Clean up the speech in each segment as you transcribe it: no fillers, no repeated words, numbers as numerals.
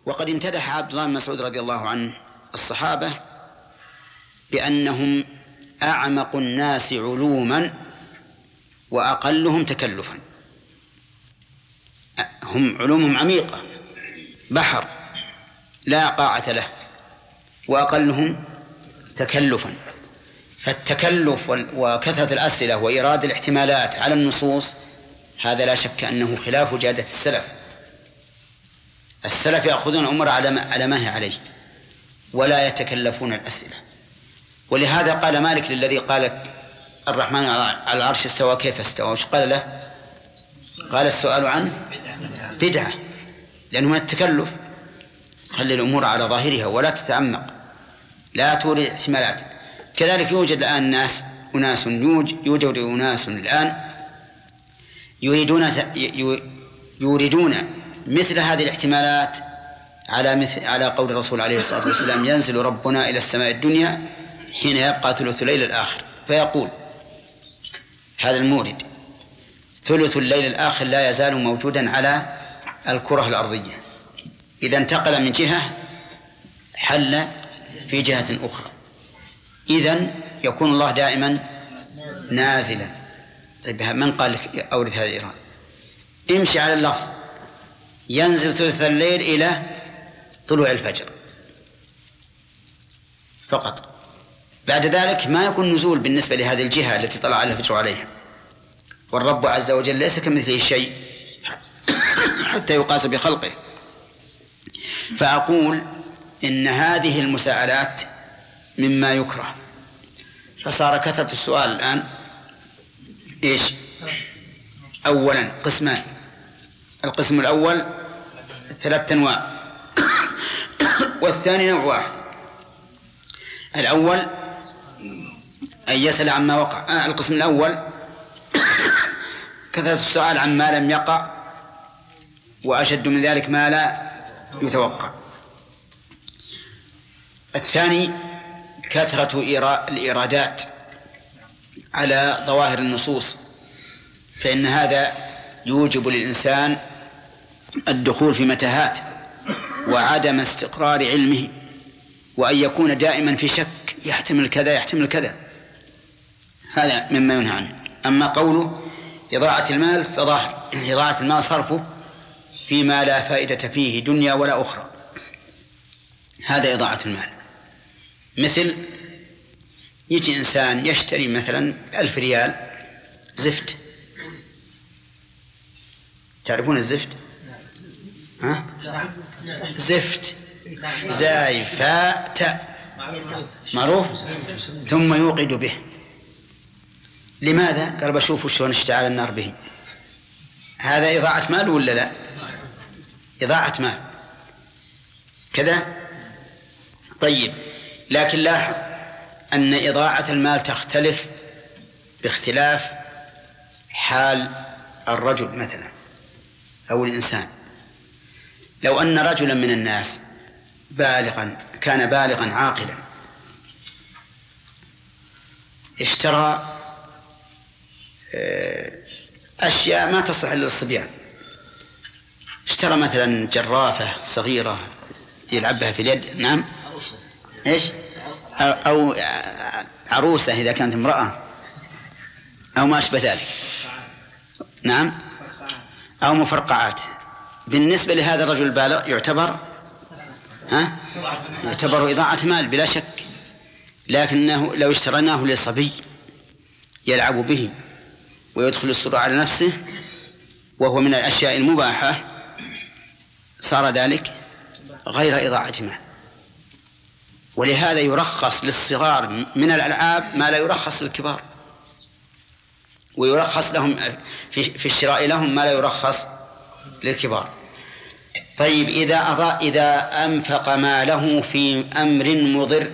وقد امتدح عبد الله بن مسعود رضي الله عنه الصحابة بأنهم أعمق الناس علوما وأقلهم تكلفا. هم علومهم عميقة بحر لا قاعة له، وأقلهم تكلفا. فالتكلف وكثرة الأسئلة وإيراد الاحتمالات على النصوص هذا لا شك أنه خلاف جادة السلف. السلف يأخذون الأمور على ما هي عليه ولا يتكلفون الأسئلة. ولهذا قال مالك للذي قال الرحمن على العرش استوى كيف استوى، وش قال له؟ قال السؤال عنه بدعة، لأنه من التكلف. خلي الأمور على ظاهرها ولا تتعمق، لا تورد احتمالات. كذلك يوجد الآن يوجد أناس الآن يريدون مثل هذه الاحتمالات على قول الرسول عليه الصلاة والسلام: ينزل ربنا إلى السماء الدنيا حين يبقى ثلث الليل الآخر، فيقول هذا المورد: ثلث الليل الآخر لا يزال موجودا على الكرة الأرضية، إذا انتقل من جهة حل في جهة أخرى، إذن يكون الله دائما نازلا. طيب من قال لك أورد هذا الإيراد؟ امشي على اللفظ: ينزل ثلث الليل إلى طلوع الفجر فقط، بعد ذلك ما يكون نزول بالنسبة لهذه الجهة التي طلع الفجر عليها. والرب عز وجل ليس كمثله شيء حتى يقاس بخلقه. فأقول إن هذه المساءلات مما يكره، فصار كثرة السؤال الآن إيش؟ أولا قسمان: القسم الأول 3 أنواع، والثاني نوع واحد. الأول أن يسأل عما وقع. القسم الأول كثرة السؤال عما لم يقع، وأشد من ذلك ما لا يتوقع. الثاني كثرة الإيرادات على ظواهر النصوص، فإن هذا يوجب للإنسان الدخول في متاهات وعدم استقرار علمه، وأن يكون دائما في شك، يحتمل كذا يحتمل كذا، هذا مما ينهى عنه. أما قوله إضاعة المال فظاهر إضاعة المال صرفه فيما لا فائدة فيه دنيا ولا أخرى، هذا إضاعة المال. مثل يجي إنسان يشتري مثلا 1000 ريال زفت، تعرفون الزفت؟ ها؟ زفت زاي فاء تاء معروف، ثم يوقد به. لماذا؟ قال بشوفوا شلون اشتعل النار به. هذا إضاعة مال ولا لا؟ إضاعة مال كذا. طيب، لكن لاحظ أن إضاعة المال تختلف باختلاف حال الرجل مثلا أو الإنسان. لو أن رجلا من الناس كان بالغا عاقلا اشترى أشياء ما تصلح للصبيان، اشترى مثلا جرافة صغيرة يلعبها في اليد، نعم، إيش، أو عروسة إذا كانت امرأة، أو ما أشبه ذلك، نعم، أو مفرقعات. بالنسبة لهذا الرجل البالغ يعتبر إضاعة مال بلا شك. لكنه لو اشتريناه لصبي يلعب به ويدخل السرور على نفسه وهو من الأشياء المباحة صار ذلك غير إضاعة مال. ولهذا يرخص للصغار من الألعاب ما لا يرخص للكبار، ويرخص لهم في الشراء لهم ما لا يرخص للكبار. طيب، إذا أنفق ماله في أمر مضر،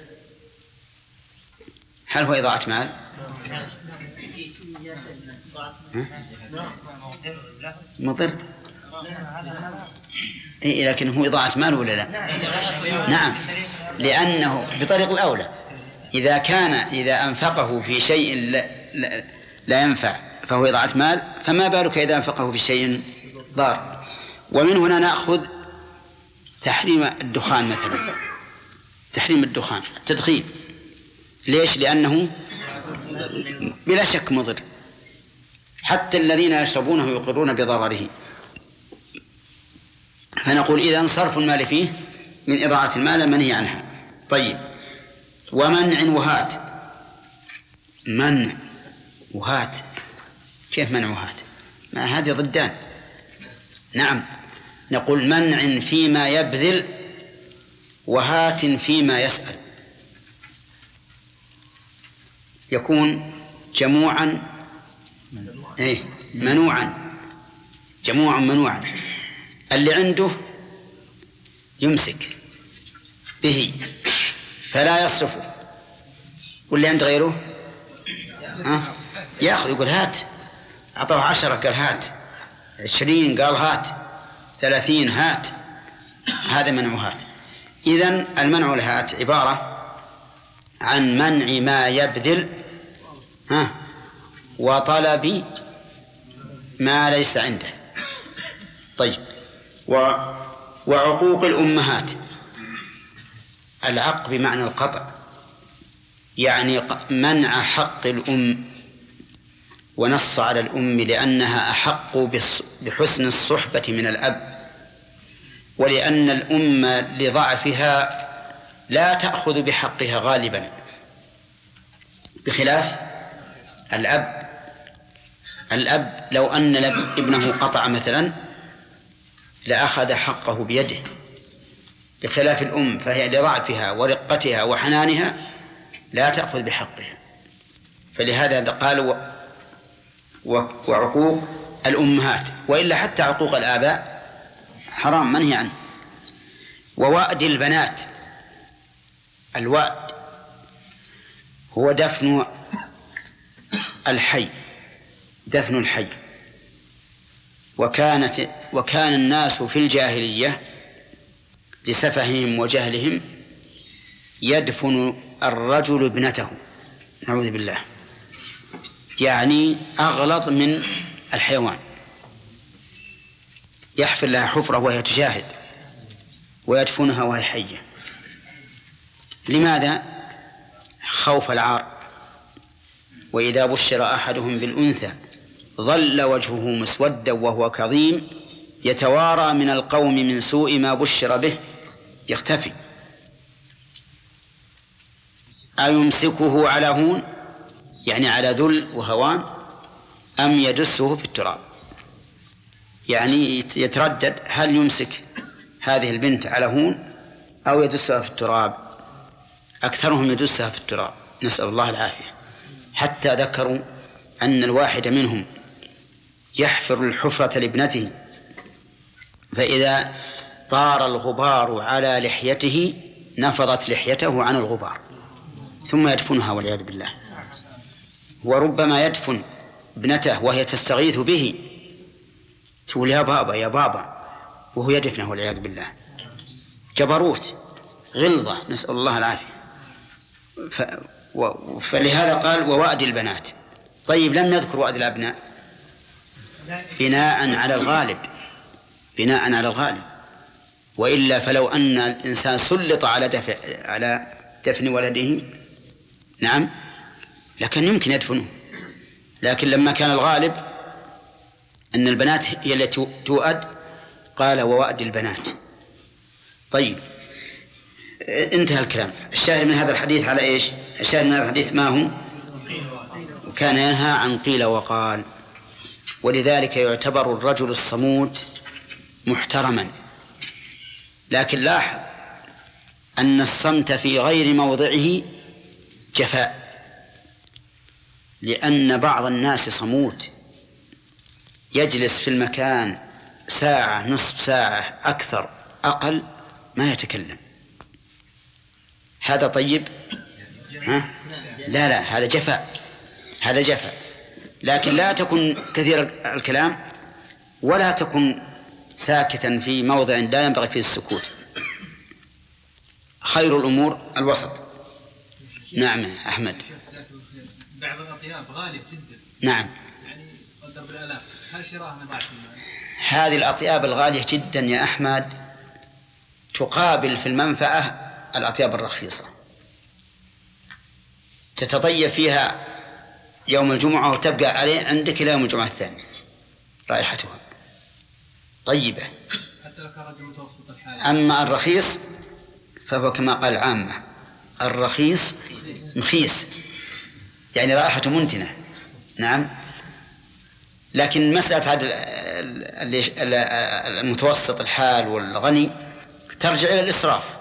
هل هو إضاعة مال؟ مضر، لكن هو إضاعة مال ولا لا؟ نعم، لأنه بطريق الأولى إذا أنفقه في شيء لا ينفع فهو إضاعة مال، فما بالك إذا أنفقه في شيء ضار. ومن هنا نأخذ تحريم الدخان مثلا، تحريم الدخان التدخين. ليش؟ لأنه بلا شك مضر، حتى الذين يشربونه يقرون بضرره. فنقول إذن صرف المال فيه من إضاعة المال منهي عنها. طيب، ومنع وهات. منع وهات، كيف منع وهات؟ ما هذه ضدان. نعم، نقول منع فيما يبذل وهات فيما يسأل، يكون جموعا منوعا، جموعا منوعا. اللي عنده يمسك به فلا يصرفه، واللي عند غيره يأخذ، يقول هات. أعطاه 10 قال هات، 20 قال هات، 30 هات. هذا منع هات. إذن المنع الهات عبارة عن منع ما يبذل وطلب ما ليس عنده. طيب، وعقوق الأمهات. العق بمعنى القطع، يعني منع حق الأم، ونص على الأم لأنها أحق بحسن الصحبة من الأب، ولأن الأم لضعفها لا تأخذ بحقها غالبا، بخلاف الأب. الأب لو أن ابنه قطع مثلا لأخذ حقه بيده، بخلاف الأم فهي لضعفها ورقتها وحنانها لا تأخذ بحقها. فلهذا قالوا وعقوق الأمهات، وإلا حتى عقوق الآباء حرام منهي عنه. ووأد البنات. الوأد هو دفن الحي، دفن الحي. وكان الناس في الجاهلية لسفههم وجهلهم يدفن الرجل ابنته، نعوذ بالله، يعني أغلظ من الحيوان، يحفر لها حفرة وهي تشاهد ويدفنها وهي حية. لماذا؟ خوف العار. وإذا بشر أحدهم بالأنثى ظل وجهه مسودا وهو كظيم يتوارى من القوم من سوء ما بشر به يختفي. أيمسكه على هون، يعني على ذل وهوان، أم يدسه في التراب؟ يعني يتردد هل يمسك هذه البنت على هون أو يدسها في التراب. أكثرهم يدسها في التراب، نسأل الله العافية. حتى ذكروا أن الواحد منهم يحفر الحفرة لابنته، فإذا طار الغبار على لحيته نفضت لحيته عن الغبار ثم يدفنها والعياذ بالله. وربما يدفن ابنته وهي تستغيث به، تقول يا بابا يا بابا، وهو يدفنه والعياذ بالله. جبروت، غلظة، نسأل الله العافية. فلهذا قال ووأد البنات. طيب، لم يذكر وأد الأبناء بناء على الغالب، بناء على الغالب. وإلا فلو أن الإنسان سلط على دفن ولده، نعم، لكن يمكن يدفنه. لكن لما كان الغالب أن البنات هي التي تؤد قال ووأد البنات. طيب، انتهى الكلام. الشاهد من هذا الحديث على إيش؟ الشاهد من هذا الحديث ما هو؟ كان ينهى عن قيل وقال. ولذلك يعتبر الرجل الصمود محترما. لكن لاحظ أن الصمت في غير موضعه جفاء، لأن بعض الناس صموت يجلس في المكان ساعة، نصف ساعة، أكثر أقل ما يتكلم. هذا طيب؟ لا، هذا جفاء، هذا جفاء. لكن لا تكن كثير الكلام ولا تكن ساكتا في موضع لا ينبغي فيه السكوت. خير الأمور الوسط. نعم أحمد. بعض الأطياب غالية جدا. نعم. يعني قدر بالآلاف، هل شراها مضاعف المال؟ هذه الأطياب الغالية جدا يا أحمد تقابل في المنفعة الأطياب الرخيصة، تتطيب فيها يوم الجمعة وتبقى عليه عندك إلى يوم الجمعة الثانية رائحتها طيبة. حتى لو كان رجل متوسط الحال. أما الرخيص فهو كما قال العامة الرخيص مخيس، يعني رائحته منتنة. نعم. لكن مسألة المتوسط الحال والغني ترجع إلى الإسراف،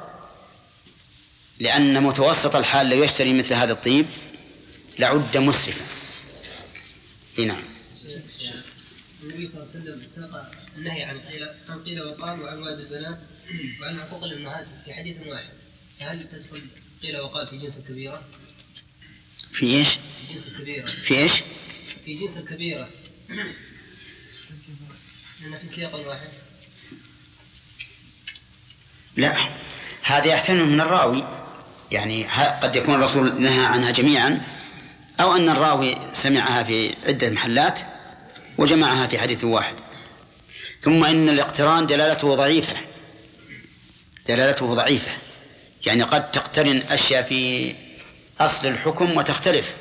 لأن متوسط الحال لو يشتري مثل هذا الطيب لعد مسرفا. نعم. النبي صلى الله عليه وسلم ساق النهي عن قيل وقال وعن وعد البنات وعن حقوق الأمهات في حديث واحد، فهل تدخل قيل وقال في جنس الكبيرة؟ في إيش؟ في جنس الكبيرة. في إيش؟ في جنس الكبيرة لأن في سياق واحد. لا، هذا يحتمل من الراوي، يعني قد يكون الرسول نهى عنها جميعا، أو أن الراوي سمعها في عدة محلات وجمعها في حديث واحد. ثم إن الاقتران دلالته ضعيفة، يعني قد تقترن أشياء في أصل الحكم وتختلف.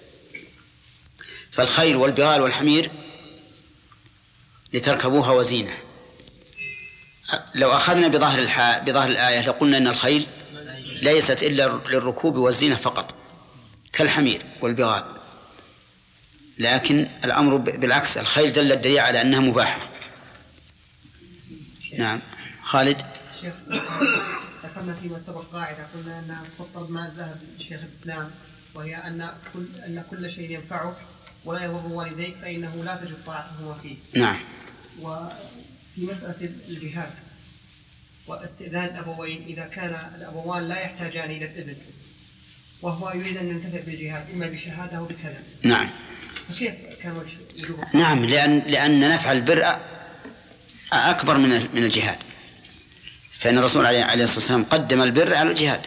فالخيل والبغال والحمير لتركبوها وزينة. لو أخذنا بظاهر الآية لقلنا أن الخيل ليست إلا للركوب والزينة فقط كالحمير والبغال، لكن الأمر بالعكس، الخيل دل الدليل على أنها مباحة. نعم. خالد. شيخ ذكرنا فيما سبق قاعدة قلنا أن تطرد مع الذهب شيخ الإسلام، وهي أن كل شيء ينفعك ولا يضر والديك فإنه لا تجد طاعتهما فيه. نعم. وفي مسألة الجهاد واستئذان الأبوين، إذا كان الأبوان لا يحتاجان إلى الإبن وهو يريد أن ينتفع بالجهاد إما بشهادة أو بكلام. نعم. فكيف كان وجوبه؟ نعم، لأن نفع البر أكبر من الجهاد، فإن الرسول عليه الصلاة والسلام قدم البر على الجهاد.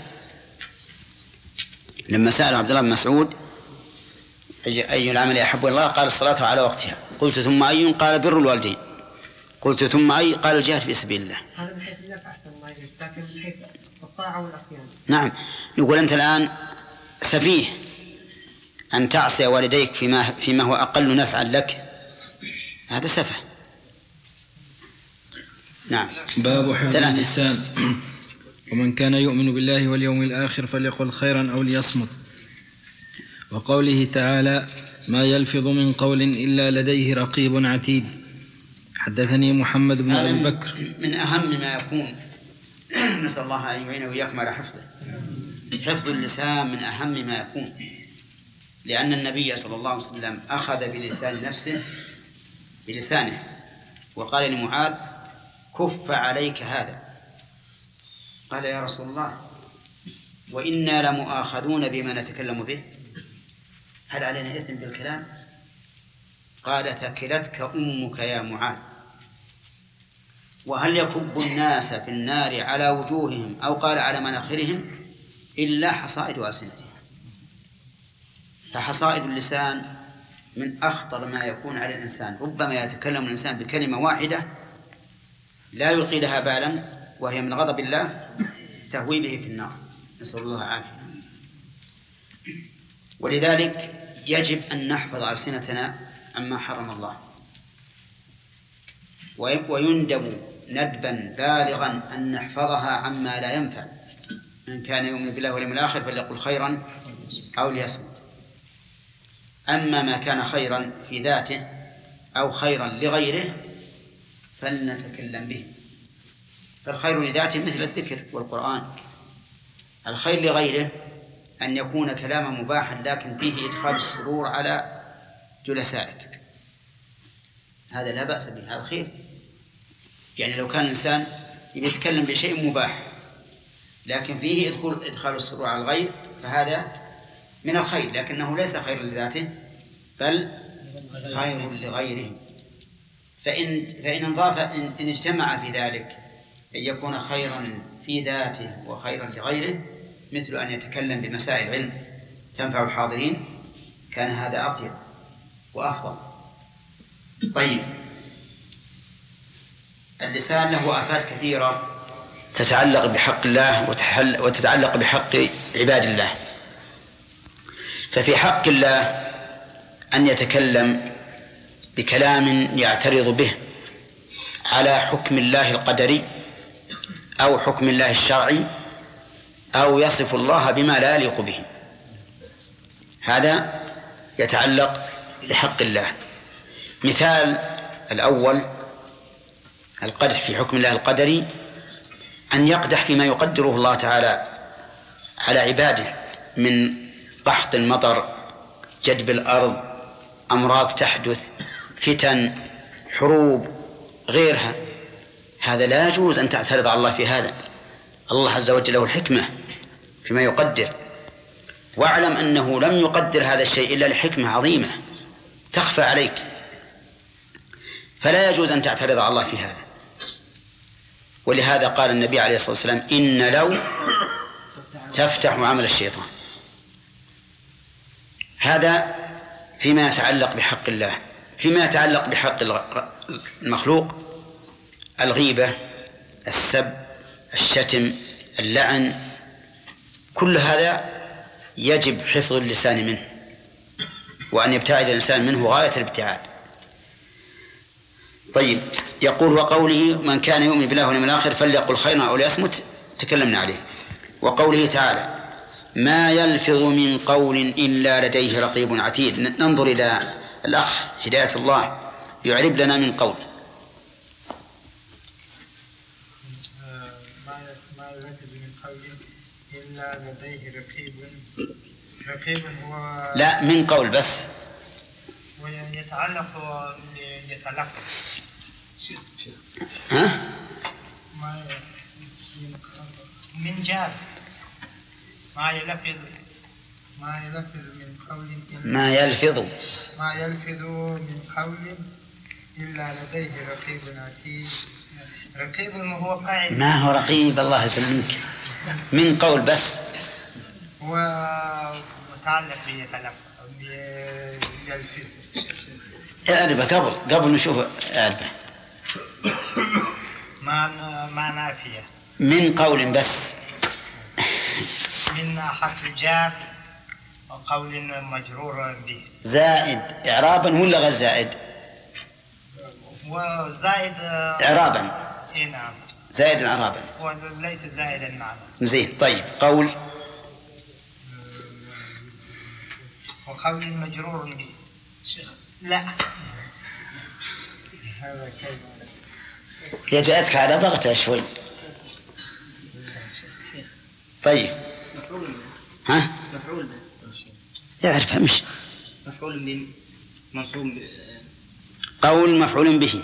لما سأل عبد الله بن مسعود أي العمل أحب الله قال الصلاة على وقتها. قلت ثم أي؟ قال بر الوالدين. قلت ثم أي؟ قال الجهاد في سبيل الله. هذا من حيث النفع أحسن الله إليك، لكن من حيث الطاعة والعصيان. نعم. يقول أنت الآن سفيه أن تعصي والديك فيما هو أقل نفعا لك، هذا سفه. نعم. باب حفظ اللسان. ومن كان يؤمن بالله واليوم الآخر فليقل خيرا أو ليصمت. وقوله تعالى ما يلفظ من قول إلا لديه رقيب عتيد. حدثني محمد بن أبي بكر. من أهم ما يكون، نسأل الله أن يعينه وإياكم على حفظه. حفظ اللسان من أهم ما يكون، لأن النبي صلى الله عليه وسلم أخذ بلسانه وقال لمعاذ كف عليك هذا. قال يا رسول الله وإنا لمؤاخذون بما نتكلم به، هل علينا إثم بالكلام؟ قال ثكلتك أمك يا معاذ. وهل يكب الناس في النار على وجوههم أو قال على مناخرهم إلا حصائد ألسنتهم. فحصائد اللسان من أخطر ما يكون على الإنسان. ربما يتكلم الإنسان بكلمة واحدة لا يلقي لها بالا وهي من غضب الله تهوي به في النار، نسأل الله العافية. ولذلك يجب أن نحفظ ألسنتنا عما حرم الله، ويندب ندبا بالغا أن نحفظها عما لا ينفع. من كان يؤمن بالله واليوم الآخر فليقل خيرا أو ليصمت. أما ما كان خيرا في ذاته أو خيرا لغيره فلنتكلم به. فالخير لذاته مثل الذكر والقرآن. الخير لغيره أن يكون كلاما مباحا لكن فيه إدخال السرور على جلسائك، هذا لا بأس به، هذا خير. يعني لو كان الإنسان يتكلم بشيء مباح لكن فيه إدخال السرور على الغير فهذا من الخير، لكنه ليس خير لذاته بل خير لغيره. فإن انضاف إن اجتمع في ذلك أن يكون خيرا في ذاته وخيرا لغيره، مثل أن يتكلم بمسائل علم تنفع الحاضرين، كان هذا أطيب وأفضل. طيب، اللسان له آفات كثيرة تتعلق بحق الله وتتعلق بحق عباد الله. ففي حق الله أن يتكلم بكلام يعترض به على حكم الله القدري أو حكم الله الشرعي أو يصف الله بما لا يليق به، هذا يتعلق بحق الله. مثال الأول القدح في حكم الله القدري، أن يقدح فيما يقدره الله تعالى على عباده من قحط المطر، جدب الأرض، أمراض تحدث، فتن، حروب، غيرها. هذا لا يجوز أن تعترض على الله في هذا. الله عز وجل له الحكمة فيما يقدر، واعلم أنه لم يقدر هذا الشيء إلا لحكمة عظيمة تخفى عليك، فلا يجوز أن تعترض على الله في هذا. ولهذا قال النبي عليه الصلاة والسلام: إن لو تفتح عمل الشيطان. هذا فيما يتعلق بحق الله. فيما يتعلق بحق المخلوق، الغيبة، السب، الشتم، اللعن، كل هذا يجب حفظ اللسان منه، وأن يبتعد الإنسان منه غاية الابتعاد. طيب، يقول: وقوله: من كان يؤمن بالله واليوم الآخر فليقل خيرا أو ليصمت، تكلمنا عليه. وقوله تعالى: ما يلفظ من قول إلا لديه رقيب عتيد. ننظر إلى الأخ هداية الله يعرب لنا من قول. ما يلفظ من قول إلا لديه رقيب هو لا، من قول بس، ويتعلق ها؟ من جار ما يلفظ من قول ما يلفظ من قول إلا لديه رقيب عتيد. رقيب هو قاعد، ما هو رقيب، الله يسلمك، من قول بس، هو متعلق بيلفظ. اعربه قبل نشوف، اعربه. ما نافية من قول بس، من حرف الجار وقول مجرور به. زائد إعرابا ولا غير زائد؟ وزائد إعرابا. إيه نعم، زائد إعرابا وليس زائدا معنا. زين. طيب، قول وقول مجرور به. لا، هذا هي جاءتك على ضغطها شوي. طيب، ها؟ مفعول به. يعرفها مش مفعول به منصوب. قول مفعول به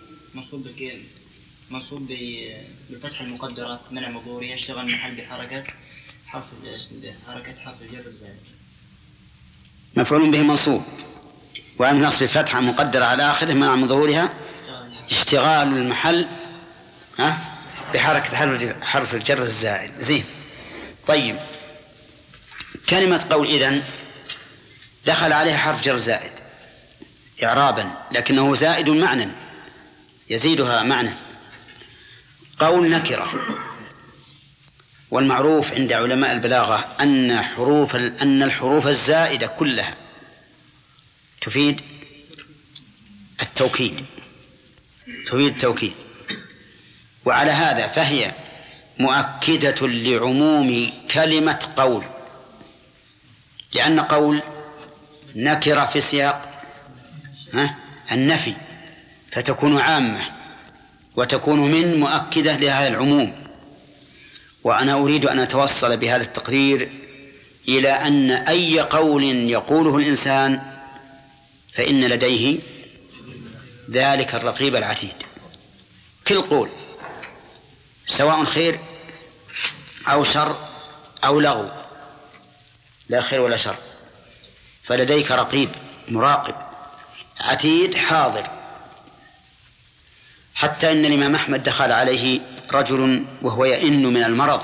منصوب بالفتح المقدرة منع مظهوره، يشتغل محل بحركة حرف الجر الزائد. مفعول به منصوب وعن نصب فتحة مقدرة على آخره منع من ظهورها اشتغال المحل بحركة حرف الجر الزائد. زين. طيب، كلمة قول إذن دخل عليها حرف جر زائد إعرابا، لكنه زائد معنى، يزيدها معنى. قول نكرة، والمعروف عند علماء البلاغة أن الحروف الزائدة كلها تفيد التوكيد، وعلى هذا فهي مؤكدة لعموم كلمة قول، لأن قول نكرة في سياق النفي، فتكون عامة وتكون من مؤكدة لهذا العموم. وأنا أريد أن أتوصل بهذا التقرير إلى أن أي قول يقوله الإنسان فإن لديه ذلك الرقيب العتيد. كل قول سواء خير أو شر أو لغو، لا خير ولا شر، فلديك رقيب مراقب عتيد حاضر. حتى إن الإمام أحمد دخل عليه رجل وهو يئن من المرض،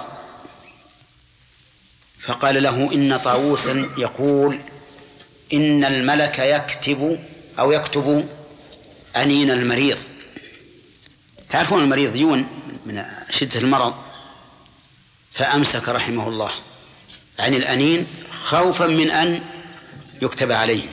فقال له: إن طاووسا يقول إن الملك يكتب أنين المريض. تعرفون المريض يون من شدة المرض فأمسك رحمه الله عن الأنين خوفا من أن يكتب عليه.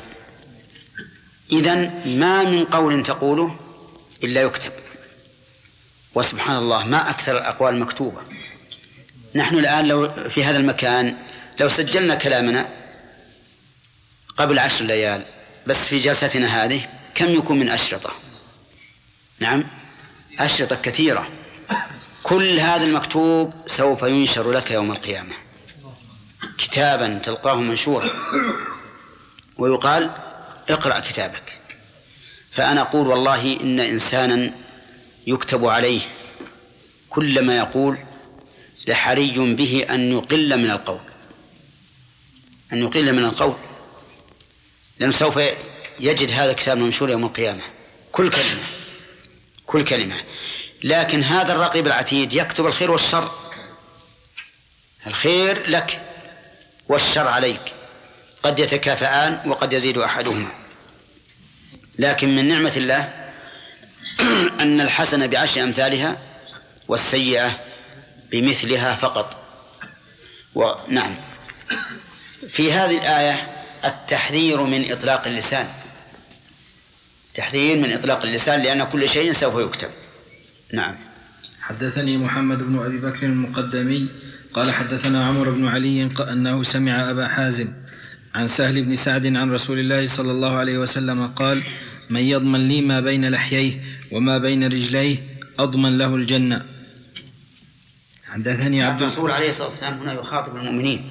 إذن ما من قول تقوله إلا يكتب. وسبحان الله ما أكثر الأقوال مكتوبة. نحن الآن لو في هذا المكان لو سجلنا كلامنا قبل 10 ليال بس في جلستنا هذه كم يكون من أشرطة؟ نعم أشرطة كثيرة. كل هذا المكتوب سوف ينشر لك يوم القيامة كتابا تلقاه منشورا ويقال اقرأ كتابك. فأنا أقول والله إن إنسانا يكتب عليه كل ما يقول لحري به أن يقل من القول لأنه سوف يجد هذا الكتاب منشور يوم القيامة كل كلمة. لكن هذا الرقيب العتيد يكتب الخير والشر، الخير لك والشر عليك، قد يتكافئان وقد يزيد أحدهما. لكن من نعمة الله أن الحسنة ب10 أمثالها والسيئة بمثلها فقط. ونعم في هذه الآية التحذير من إطلاق اللسان، تحذير من إطلاق اللسان لأن كل شيء سوف يكتب. نعم. حدثني محمد بن أبي بكر المقدمي قال حدثنا عمرو بن علي أنه سمع أبا حازم عن سهل بن سعد عن رسول الله صلى الله عليه وسلم قال: من يضمن لي ما بين لحييه وما بين رجليه أضمن له الجنة. حدثني عبد الرسول عليه الصلاة والسلام هنا يخاطب المؤمنين،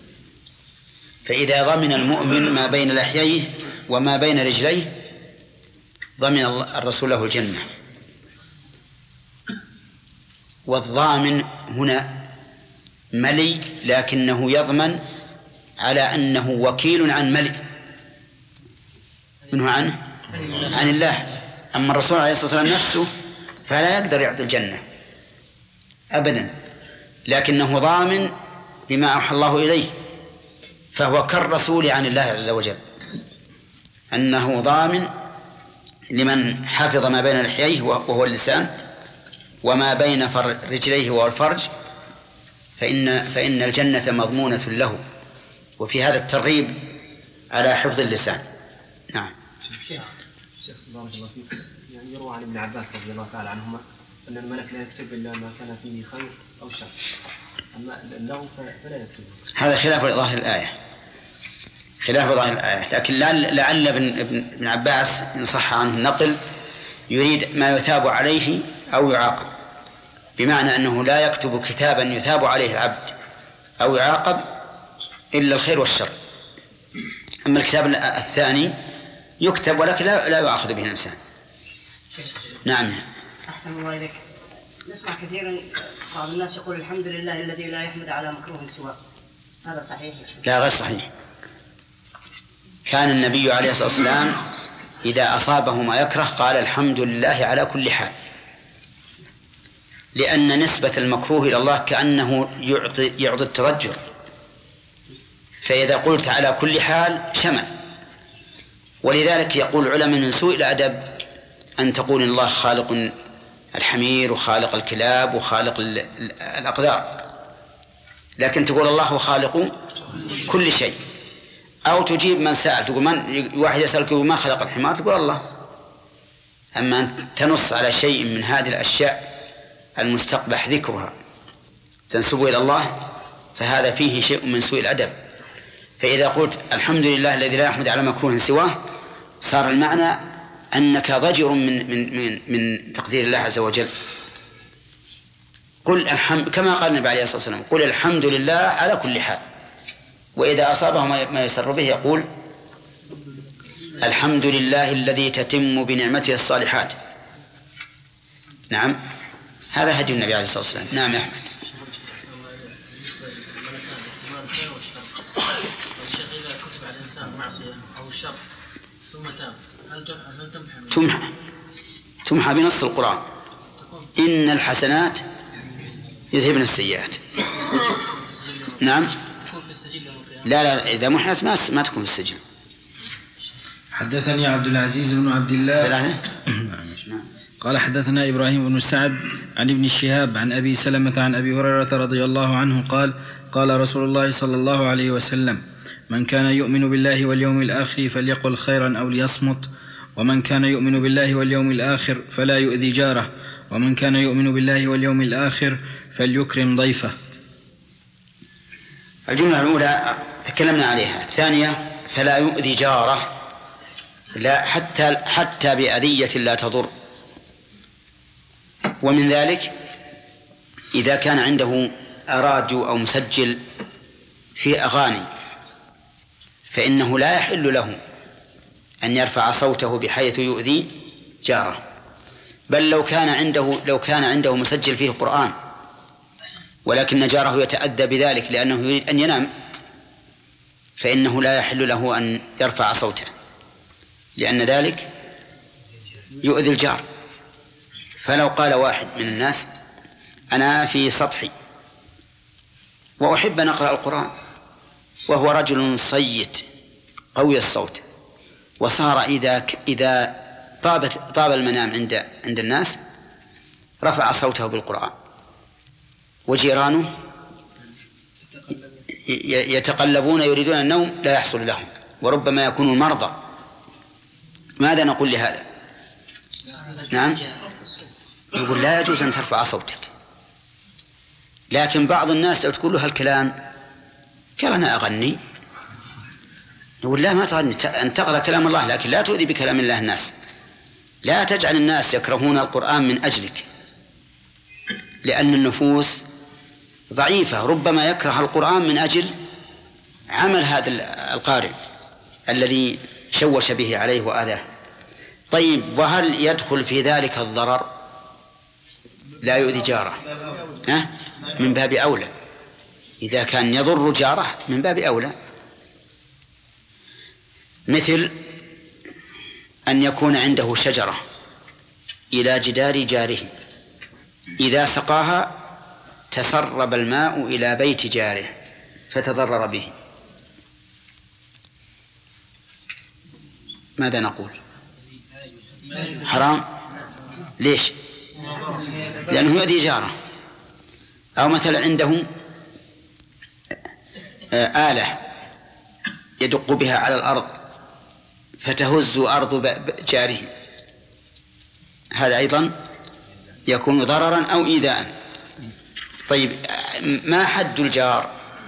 فإذا ضمن المؤمن ما بين لحييه وما بين رجليه ضمن الرسول له الجنة. والضامن هنا ملي لكنه يضمن على أنه وكيل عن ملي منه عن الله. أما الرسول عليه الصلاة والسلام نفسه فلا يقدر يعطي الجنة أبدا، لكنه ضامن بما أوحى الله إليه، فهو كالرسول عن الله عز وجل، أنه ضامن لمن حفظ ما بين لحييه وهو اللسان وما بين رجليه وهو الفرج فإن الجنة مضمونة له. وفي هذا الترغيب على حفظ اللسان. نعم. شيخ بارك الله فيك، يعني يروى عن ابن عباس رضي الله تعالى عنهما أن الملك لا يكتب إلا ما كان فيه خير أو شر، أما له فلا يكتب. هذا خلاف ظاهر الآية، لكن لعل ابن عباس إن صح عنه النقل يريد ما يثاب عليه أو يعاقب، بمعنى أنه لا يكتب كتابا يثاب عليه العبد أو يعاقب إلا الخير والشر. أما الكتاب الثاني يكتب ولكن لا يؤاخذ به الإنسان. نعم. أحسن الله إليك. نسمع كثيرا بعض الناس يقول الحمد لله الذي لا يحمد على مكروه سواه، هذا صحيح؟ لا غير صحيح. كان النبي عليه الصلاة والسلام إذا أصابه ما يكره قال الحمد لله على كل حال، لأن نسبة المكروه إلى الله كأنه يعطي التضجر، فإذا قلت على كل حال شمل. ولذلك يقول العلماء من سوء الأدب أن تقول إن الله خالق الحمير وخالق الكلاب وخالق الأقدار، لكن تقول الله خالق كل شيء. أو تجيب من سأل، تقول واحد يسألك من خلق الحمار تقول الله. أما أن تنص على شيء من هذه الأشياء المستقبح ذكرها تنسب إلى الله فهذا فيه شيء من سوء الأدب. فإذا قلت الحمد لله الذي لا يحمد على مكروه سواه صار المعنى أنك ضجر من تقدير الله عز وجل. قل كما قال النبي عليه الصلاة والسلام قل الحمد لله على كل حال. وإذا أصابه ما يسر به يقول الحمد لله الذي تتم بنعمته الصالحات. نعم هذا هدي النبي عليه الصلاة والسلام. نعم يا أحمد. الشيخ إذا كتب على الإنسان معصية أو الشر ثم تاب هل تمحى بنص القرآن إن الحسنات يذهبن السيئات. نعم. لا إذا محيت ما تكون في السجن. حدثني عبد العزيز بن عبد الله قال حدثنا إبراهيم بن سعد عن ابن شهاب عن أبي سلمة عن أبي هريرة رضي الله عنه قال قال رسول الله صلى الله عليه وسلم من كان يؤمن بالله واليوم الآخر فليقل خيرا أو ليصمت ومن كان يؤمن بالله واليوم الآخر فلا يؤذي جاره ومن كان يؤمن بالله واليوم الآخر فليكرم ضيفه. الجملة الأولى تكلمنا عليها. الثانية فلا يؤذي جاره، لا حتى بأذية لا تضر. ومن ذلك إذا كان عنده راديو أو مسجل في أغاني فإنه لا يحل له أن يرفع صوته بحيث يؤذي جاره، بل لو كان عنده مسجل فيه قرآن ولكن جاره يتأذى بذلك لأنه يريد أن ينام فإنه لا يحل له أن يرفع صوته، لأن ذلك يؤذي الجار. فلو قال واحد من الناس أنا في سطحي وأحب أن أقرأ القرآن وهو رجل صيت قوي الصوت، وصار إذا طاب المنام عند الناس رفع صوته بالقرآن وجيرانه يتقلبون يريدون النوم لا يحصل لهم وربما يكونوا مرضى، ماذا نقول لهذا؟ نعم، يقول لا يجوز أن ترفع صوتك. لكن بعض الناس لو تقول له هالكلام قال أنا أغني، يقول لا ما تغني، أن تقرأ كلام الله لكن لا تؤذي بكلام الله الناس. لا تجعل الناس يكرهون القرآن من أجلك، لأن النفوس ضعيفة، ربما يكره القرآن من أجل عمل هذا القارئ الذي شوش به عليه وآذاه. طيب، وهل يدخل في ذلك الضرر؟ لا يؤذي جاره، من باب أولى. إذا كان يضر جاره من باب أولى، مثل أن يكون عنده شجرة إلى جدار جاره، إذا سقاها تسرب الماء إلى بيت جاره فتضرر به، ماذا نقول؟ حرام. ليش؟ لأنه يؤذي جاره. أو مثلا عنده آلة يدق بها على الأرض فتهز أرض جاره، هذا أيضا يكون ضررا أو إيذاء. طيب، ما حد الجار؟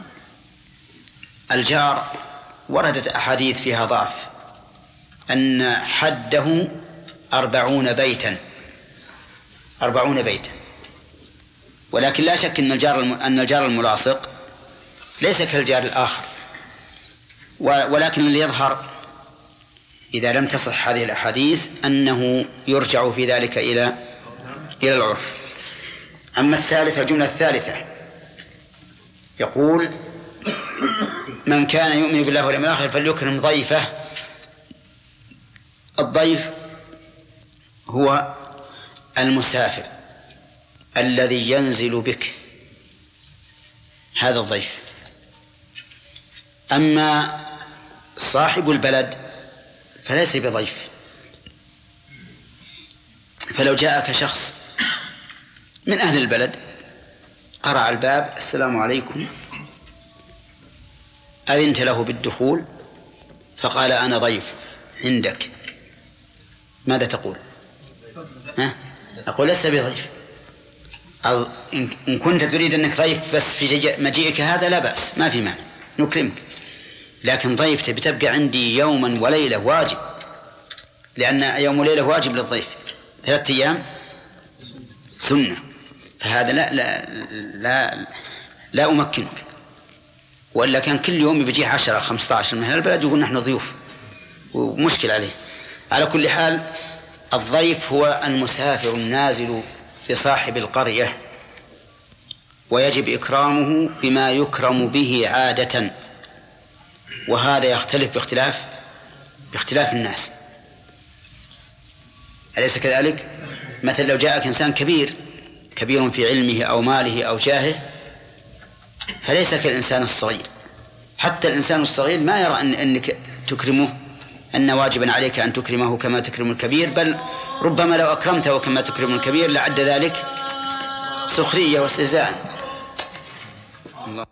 الجار وردت أحاديث فيها ضعف أن حده 40 بيتا، 40 بيتا. ولكن لا شك أن الجار الملاصق ليس كالجار الآخر، ولكن اللي يظهر إذا لم تصح هذه الأحاديث أنه يرجع في ذلك إلى العرف. أما الثالثة، الجملة الثالثة يقول من كان يؤمن بالله واليوم الآخر فليكرم ضيفه. الضيف هو المسافر الذي ينزل بك، هذا الضيف. أما صاحب البلد فليس بضيف. فلو جاءك شخص من أهل البلد قرع الباب السلام عليكم، أذنت له بالدخول فقال أنا ضيف عندك، ماذا تقول؟ أقول لست بضيف. إن كنت تريد أنك ضيف بس في مجيئك هذا لا بأس، ما في معنى، نكرمك. لكن ضيف تبي تبقى عندي يوما وليلة واجب، لأن يوم وليلة واجب للضيف، 3 أيام سنة، فهذا لا أمكنك. وإلا كان كل يوم بيجي 10-15 من أهل البلد يقول نحن ضيوف ومشكل عليه. على كل حال الضيف هو المسافر النازل بصاحب القرية، ويجب إكرامه بما يكرم به عادة، وهذا يختلف باختلاف الناس، أليس كذلك؟ مثل لو جاءك إنسان كبير في علمه أو ماله أو جاهه فليس كالإنسان الصغير. حتى الإنسان الصغير ما يرى أنك تكرمه، أن واجبا عليك أن تكرمه كما تكرم الكبير، بل ربما لو أكرمته كما تكرم الكبير لعد ذلك سخرية واستهزاء. الله.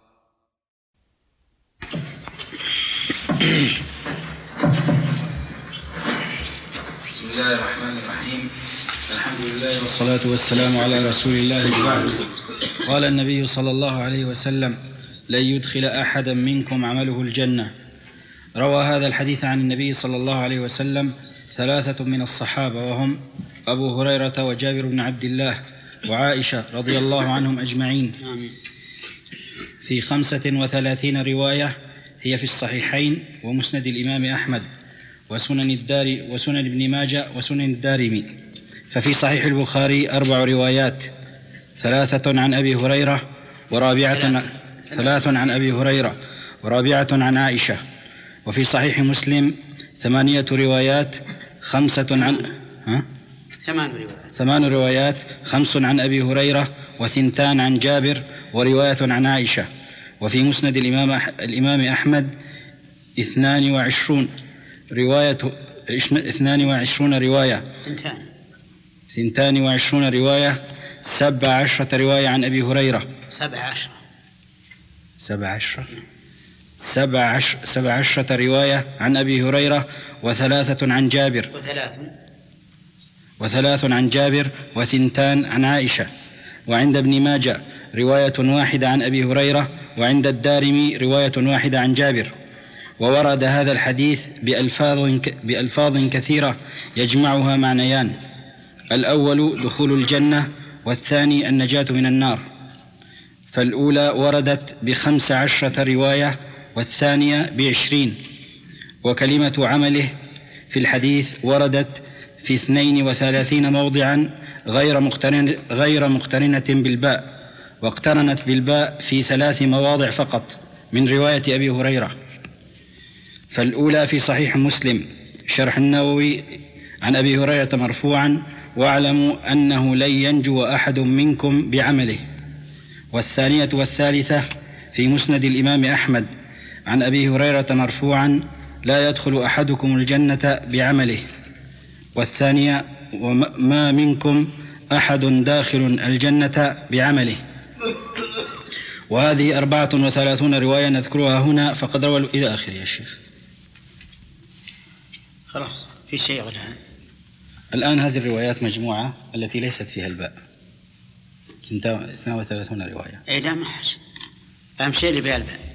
بسم الله الرحمن الرحيم. الحمد لله والصلاة والسلام على رسول الله وبعد. قال النبي صلى الله عليه وسلم: لن يدخل أحدا منكم عمله الجنة. روى هذا الحديث عن النبي صلى الله عليه وسلم 3 من الصحابة، وهم أبو هريرة وجابر بن عبد الله وعائشة رضي الله عنهم أجمعين، في 35 رواية هي في الصحيحين ومسند الإمام أحمد وسنن ابن ماجه وسنن الدارمي. ففي صحيح البخاري 4 روايات، 3 عن أبي هريرة ثلاث عن أبي هريرة ورابعة عن عائشة. وفي صحيح مسلم 8 روايات، 8 روايات، 5 عن أبي هريرة و2 عن جابر ورواية عن عائشة. وفي مسند الإمام أحمد 22 رواية، 22 رواية، 22 رواية، 17 رواية عن أبي هريرة، 17 رواية عن أبي هريرة، و3 عن جابر، و3 عن جابر، و2 عن عائشة. وعند ابن ماجه رواية واحدة عن أبي هريرة، وعند الدارمي رواية واحدة عن جابر. وورد هذا الحديث بألفاظ كثيرة يجمعها معنيان: الأول دخول الجنة، والثاني النجاة من النار. فالأولى وردت ب15 رواية، والثانية ب20. وكلمة عمله في الحديث وردت في 32 موضعا غير مقترنة بالباء، واقترنت بالباء في 3 مواضع فقط من رواية أبي هريرة. فالأولى في صحيح مسلم شرح النووي عن أبي هريرة مرفوعا: واعلموا أنه لن ينجو أحد منكم بعمله. والثانية والثالثة في مسند الإمام أحمد عن أبي هريرة مرفوعا: لا يدخل أحدكم الجنة بعمله. والثانية: وما منكم أحد داخل الجنة بعمله. وهذه 34 رواية نذكرها هنا، فقد روى إلى آخر يا شيخ. خلاص في شيء غيرها الآن. هذه الروايات مجموعة التي ليست فيها الباء 32 رواية. اي لا ما حاجة، أهم شيء اللي فيها الباء.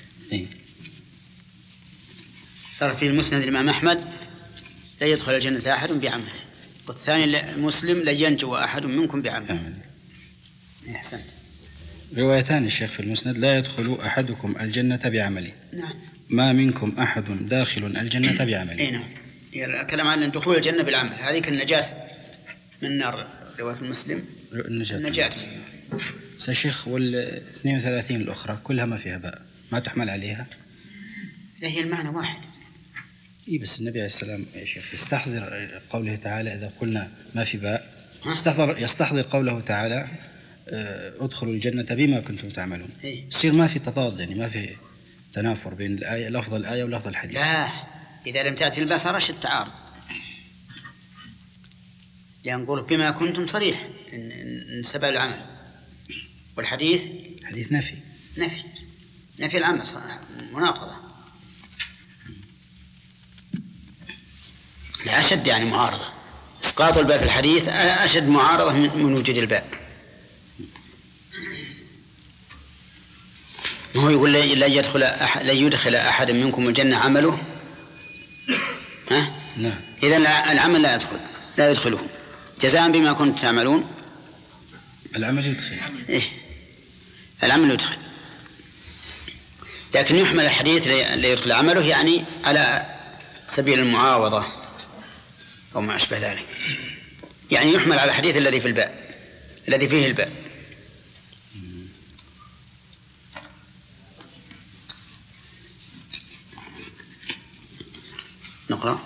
صار في المسند الإمام أحمد: لا يدخل الجنة أحد بعمله. والثاني مسلم: لا ينجو أحد منكم بعمله. أحسنت. روايتان الشيخ في المسند: لا يدخل أحدكم الجنة بعمله. نعم. ما منكم أحد داخل الجنة بعمله. اي نعم. الكلام عن دخول الجنة بالعمل، هذه كالنجاة من النار. رواية المسلم النجاة من النار. سيشيخ، وال32 الأخرى كلها ما فيها باء، ما تحمل عليها؟ لا، هي المعنى واحد. بس النبي عليه السلام يا شيخ يستحضر قوله تعالى: إذا قلنا ما في باء، يستحضر قوله تعالى: ادخلوا الجنة بما كنتم تعملون. يصير ما في تضاد، يعني ما في تنافر بين الآية، لفظ الآية ولفظ الحديث. لا، إذا لم تأتي الباء صار التعارض، لأن نقول بما كنتم صريح إن سبب العمل، والحديث حديث نفي العمل، مناقضة. لا أشد يعني معارضة. إسقاط الباء في الحديث أشد معارضة من وجود الباء. ما هو يقول لا يدخل أحد منكم الجنة عمله. نعم. إذن العمل لا يدخله جزاء بما كنتم تعملون. العمل يدخل. العمل يدخل، لكن يحمل الحديث لا يدخل عمله يعني على سبيل المعاوضة أو ما أشبه ذلك، يعني يحمل على الحديث الذي فيه الباء. نقرأ.